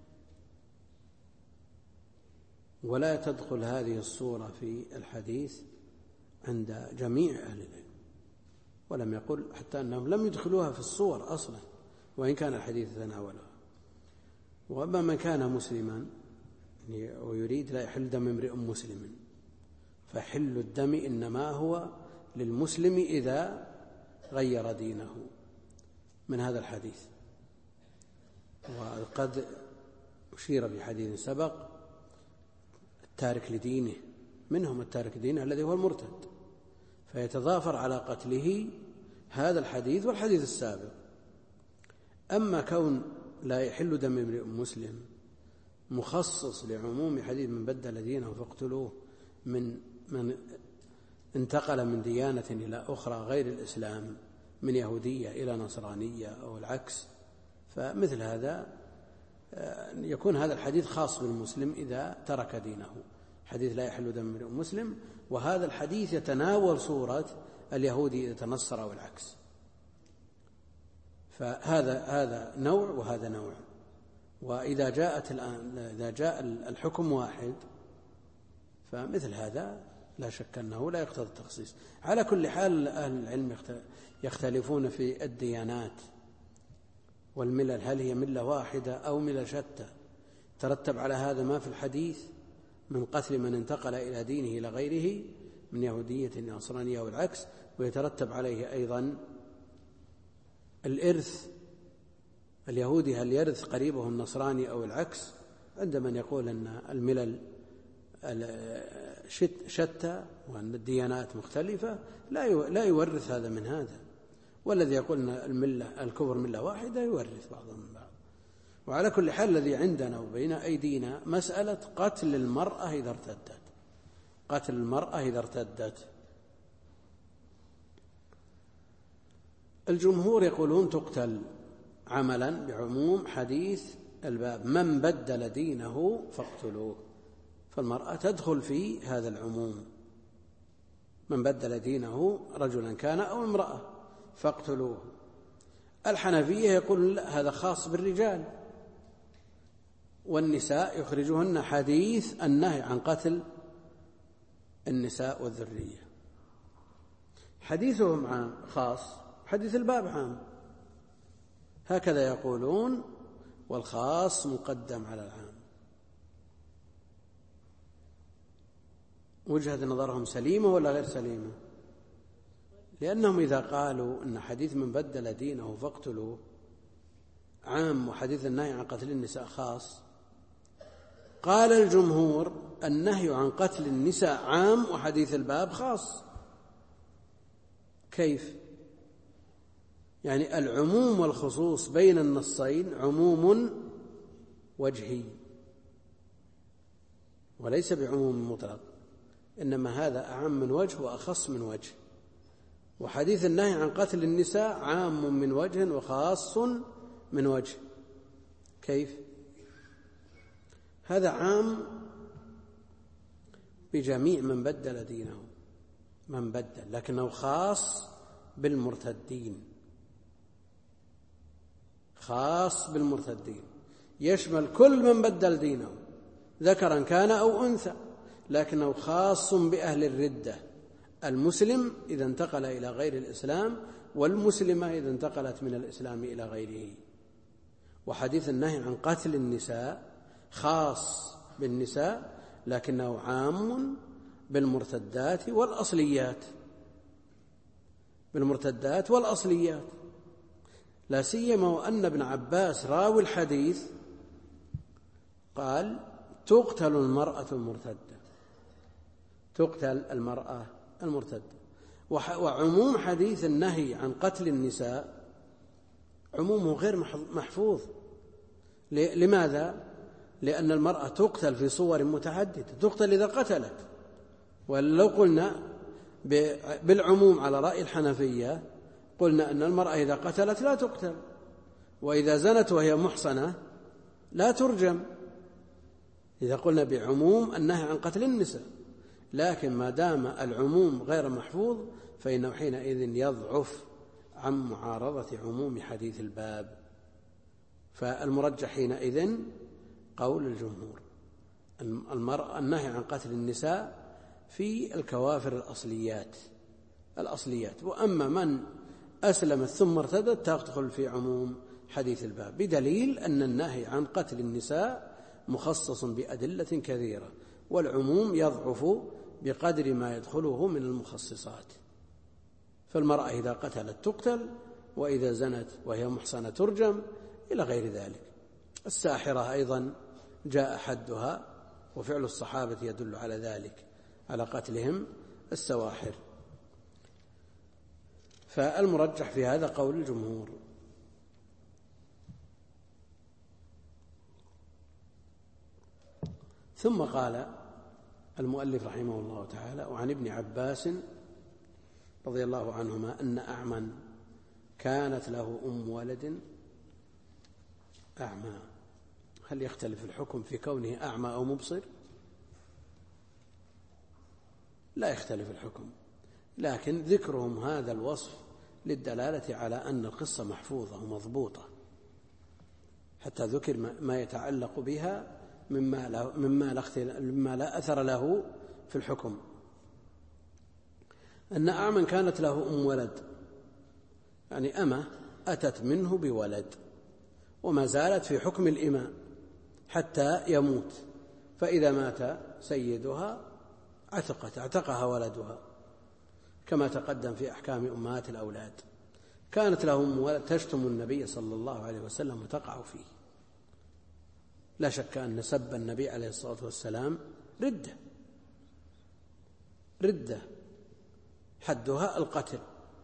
ولا تدخل هذه الصورة في الحديث عند جميع أهل العلم، ولم يقل حتى أنهم لم يدخلوها في الصور أصلا وإن كان الحديث يتناولها. وأما من كان مسلما ويريد لا يحل دم امرئ مسلم، فحل الدم إنما هو للمسلم إذا غير دينه من هذا الحديث. وقد أشير في حديث سبق التارك لدينه، منهم التارك لدينه الذي هو المرتد، فيتضافر على قتله هذا الحديث والحديث السابق. أما كون لا يحل دم امرئ مسلم مخصص لعموم حديث من بدل دينه فاقتلوه من انتقل من ديانة إلى أخرى غير الإسلام، من يهودية إلى نصرانية أو العكس، فمثل هذا يكون هذا الحديث خاص بالمسلم إذا ترك دينه، حديث لا يحل دم امرئ مسلم. وهذا الحديث يتناول صورة اليهودي إذا تنصر أو العكس، فهذا نوع وهذا نوع. وإذا إذا جاء الحكم واحد فمثل هذا لا شك أنه لا يقتضي التخصيص. على كل حال أهل العلم يختلفون في الديانات والملل، هل هي ملة واحدة أو ملل شتى؟ ترتب على هذا ما في الحديث من قتل من انتقل إلى دينه إلى غيره من يهودية إلى نصرانية أو العكس، ويترتب عليه أيضا الإرث، اليهودي هل يرث قريبه النصراني أو العكس؟ عند من يقول أن الملل شتى وأن الديانات مختلفة لا يورث هذا من هذا، والذي يقول أن الكفر ملة واحدة يورث بعضهم من بعض. وعلى كل حال الذي عندنا وبين أيدينا مسألة قتل المرأة إذا ارتدت، قتل المرأة إذا ارتدت. الجمهور يقولون تقتل عملا بعموم حديث الباب من بدل دينه فاقتلوه، فالمرأة تدخل في هذا العموم، من بدل دينه رجلا كان أو امرأة فاقتلوه. الحنفية يقول هذا خاص بالرجال، والنساء يخرجهن حديث النهي عن قتل النساء والذرية. حديثهم عام خاص، حديث الباب عام، هكذا يقولون، والخاص مقدم على العام. وجهة نظرهم سليمة ولا غير سليمة؟ لأنهم إذا قالوا أن حديث من بدل دينه فاقتلوه عام وحديث النهي عن قتل النساء خاص، قال الجمهور النهي عن قتل النساء عام وحديث الباب خاص. كيف؟ يعني العموم والخصوص بين النصين عموم وجهي وليس بعموم مطلق، إنما هذا أعم من وجه وأخص من وجه. وحديث النهي عن قتل النساء عام من وجه وخاص من وجه. كيف؟ هذا عام بجميع من بدل دينه، من بدل، لكنه خاص بالمرتدين، خاص بالمرتدين، يشمل كل من بدل دينه ذكرا كان أو أنثى، لكنه خاص بأهل الردة، المسلم إذا انتقل إلى غير الإسلام، والمسلمة إذا انتقلت من الإسلام إلى غيره. وحديث النهي عن قتل النساء خاص بالنساء، لكنه عام بالمرتدات والأصليات، بالمرتدات والأصليات، لا سيما وأن ابن عباس راوي الحديث قال تقتل المرأة المرتدة، تقتل المرأة المرتدة. وعموم حديث النهي عن قتل النساء عمومه غير محفوظ. لماذا؟ لأن المرأة تقتل في صور متعددة، تقتل إذا قتلت. ولو قلنا بالعموم على رأي الحنفية قلنا أن المرأة إذا قتلت لا تقتل، وإذا زنت وهي محصنة لا ترجم، إذا قلنا بعموم النهي عن قتل النساء. لكن ما دام العموم غير محفوظ فإنه حينئذ يضعف عن معارضة عموم حديث الباب. فالمرجح حينئذ قول الجمهور، النهي عن قتل النساء في الكوافر الأصليات، وأما من أسلمت ثم ارتدت تدخل في عموم حديث الباب، بدليل أن النهي عن قتل النساء مخصص بأدلة كثيرة، والعموم يضعف بقدر ما يدخله من المخصصات. فالمرأة إذا قتلت تقتل، وإذا زنت وهي محصنة ترجم، إلى غير ذلك. الساحرة أيضا جاء حدها، وفعل الصحابة يدل على ذلك، على قتلهم السواحر. فالمرجح في هذا قول الجمهور. ثم قال المؤلف رحمه الله تعالى: وعن ابن عباس رضي الله عنهما أن أعمى كانت له أم ولد أعمى. هل يختلف الحكم في كونه أعمى أو مبصر؟ لا يختلف الحكم، لكن ذكرهم هذا الوصف للدلالة على أن القصة محفوظة ومضبوطة، حتى ذكر ما يتعلق بها مما لا أثر له في الحكم. أن أعمى كانت له أم ولد، يعني أمة أتت منه بولد، وما زالت في حكم الإماء حتى يموت، فإذا مات سيدها اعتقها ولدها، كما تقدم في أحكام أمهات الأولاد. كانت له أم ولد تشتم النبي صلى الله عليه وسلم وتقع فيه. لا شك أن سب النبي عليه الصلاة والسلام ردة حدها القتل،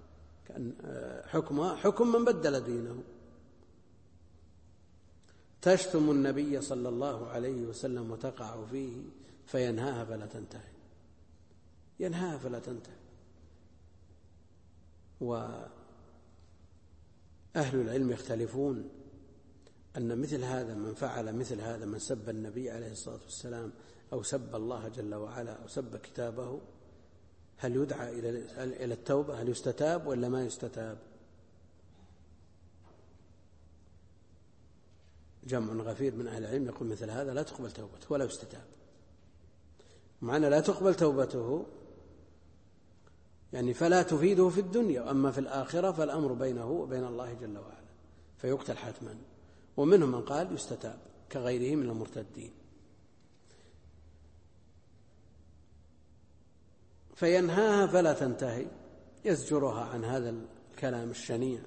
حكمها حكم من بدل دينه. تشتم النبي صلى الله عليه وسلم وتقع فيه فينهاها فلا تنتهي، ينهاها فلا تنتهي. وأهل العلم يختلفون أن مثل هذا، من فعل مثل هذا، من سب النبي عليه الصلاة والسلام أو سب الله جل وعلا أو سب كتابه، هل يدعى إلى التوبة؟ هل يستتاب ولا ما يستتاب؟ جمع غفير من أهل العلم يقول مثل هذا لا تقبل توبته ولا يستتاب. معنى لا تقبل توبته يعني فلا تفيده في الدنيا، وأما في الآخرة فالأمر بينه وبين الله جل وعلا، فيقتل حتما. ومنهم من قال يستتاب كغيره من المرتدين. فينهاها فلا تنتهي، يزجرها عن هذا الكلام الشنيع.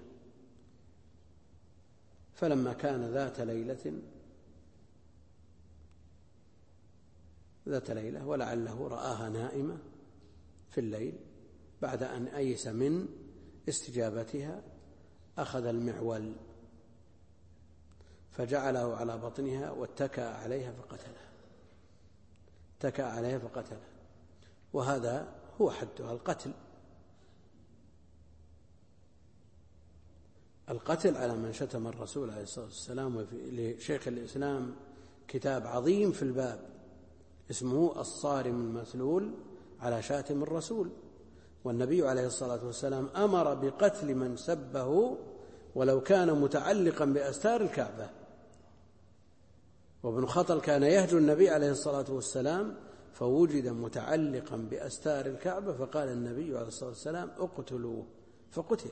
فلما كان ذات ليلة ولعله رآها نائمة في الليل، بعد أن أيس من استجابتها أخذ المعول فجعله على بطنها واتكأ عليها فقتلها. وهذا هو حدها القتل على من شتم الرسول عليه الصلاة والسلام. لشيخ الإسلام كتاب عظيم في الباب اسمه الصارم المسلول على شاتم الرسول، والنبي عليه الصلاة والسلام أمر بقتل من سبه ولو كان متعلقا بأستار الكعبة. وابن خطل كان يهجو النبي عليه الصلاة والسلام فوجد متعلقا بأستار الكعبة، فقال النبي عليه الصلاة والسلام اقتلوه، فقتل.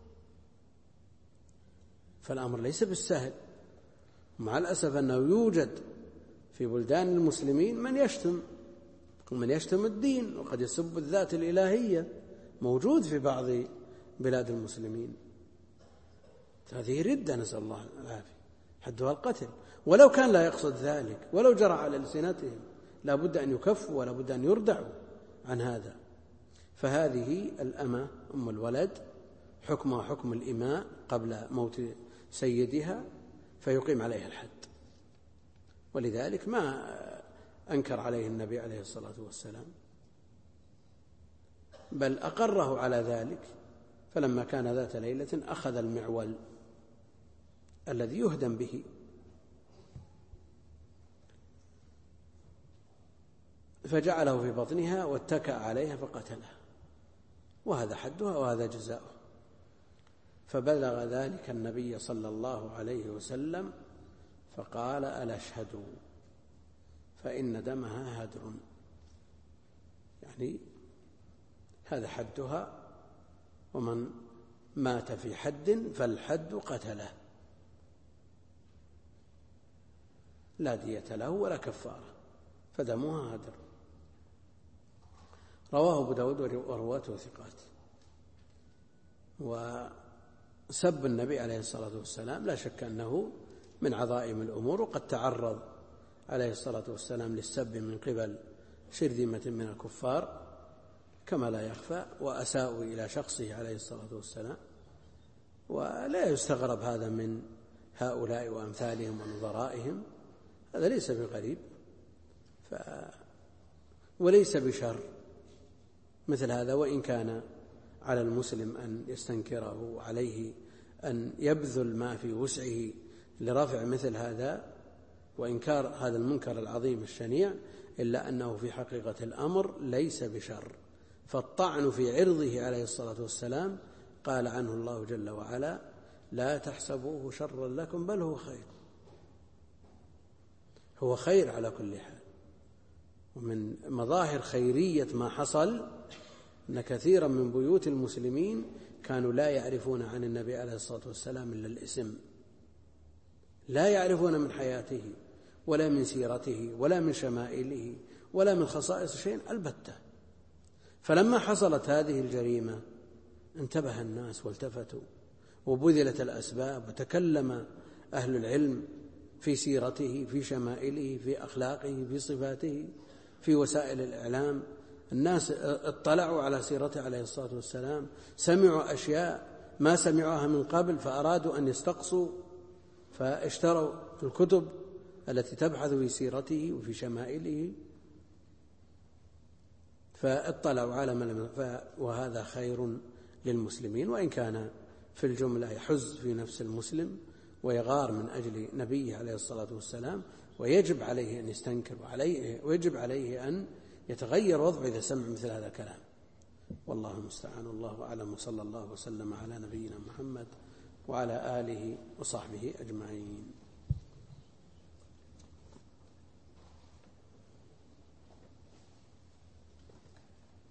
فالأمر ليس بالسهل. مع الأسف أنه يوجد في بلدان المسلمين من يشتم الدين، وقد يسب الذات الإلهية، موجود في بعض بلاد المسلمين. هذه ردة، نسأل الله العافية. حدها القتل، ولو كان لا يقصد ذلك، ولو جرى على ألسنتهم لا بد أن يكفوا ولا بد أن يردعوا عن هذا. فهذه الأمة أم الولد حكمها حكم الإماء قبل موت سيدها، فيقيم عليها الحد. ولذلك ما أنكر عليه النبي عليه الصلاة والسلام، بل أقره على ذلك. فلما كان ذات ليلة أخذ المعول الذي يهدم به فجعله في بطنها واتكأ عليها فقتلها، وهذا حدها وهذا جزاؤه. فبلغ ذلك النبي صلى الله عليه وسلم فقال: ألا اشهدوا فإن دمها هدر، يعني هذا حدها، ومن مات في حد فالحد قتله، لا دية له ولا كفارة، فدمها هدر. رواه أبو داود ورواته ثقات. وسب النبي عليه الصلاة والسلام لا شك أنه من عظائم الأمور، وقد تعرض عليه الصلاة والسلام للسب من قبل شرذمة من الكفار كما لا يخفى، وأساءوا إلى شخصه عليه الصلاة والسلام، ولا يستغرب هذا من هؤلاء وأمثالهم ونظرائهم، هذا ليس بغريب وليس بشر مثل هذا. وإن كان على المسلم أن يستنكره وعليه أن يبذل ما في وسعه لرفع مثل هذا وإنكار هذا المنكر العظيم الشنيع، إلا أنه في حقيقة الأمر ليس بشر. فالطعن في عرضه عليه الصلاة والسلام قال عنه الله جل وعلا: لا تحسبوه شرا لكم بل هو خير. هو خير على كل حال. ومن مظاهر خيرية ما حصل أن كثيرا من بيوت المسلمين كانوا لا يعرفون عن النبي عليه الصلاة والسلام إلا الاسم، لا يعرفون من حياته ولا من سيرته ولا من شمائله ولا من خصائص شيء البتة. فلما حصلت هذه الجريمة انتبه الناس والتفتوا وبذلت الأسباب، وتكلم أهل العلم في سيرته، في شمائله، في أخلاقه، في صفاته، في وسائل الإعلام. الناس اطلعوا على سيرته عليه الصلاة والسلام، سمعوا أشياء ما سمعوها من قبل فأرادوا أن يستقصوا، فاشتروا الكتب التي تبحث في سيرته وفي شمائله، فاطلعوا على ما وهذا خير للمسلمين. وإن كان في الجملة يحز في نفس المسلم ويغار من أجل نبيه عليه الصلاة والسلام، ويجب عليه أن يستنكر ويجب عليه أن يتغير وضعه إذا سمع مثل هذا الكلام. والله المستعان، الله أعلم، وصلى الله وسلم على نبينا محمد وعلى آله وصحبه أجمعين.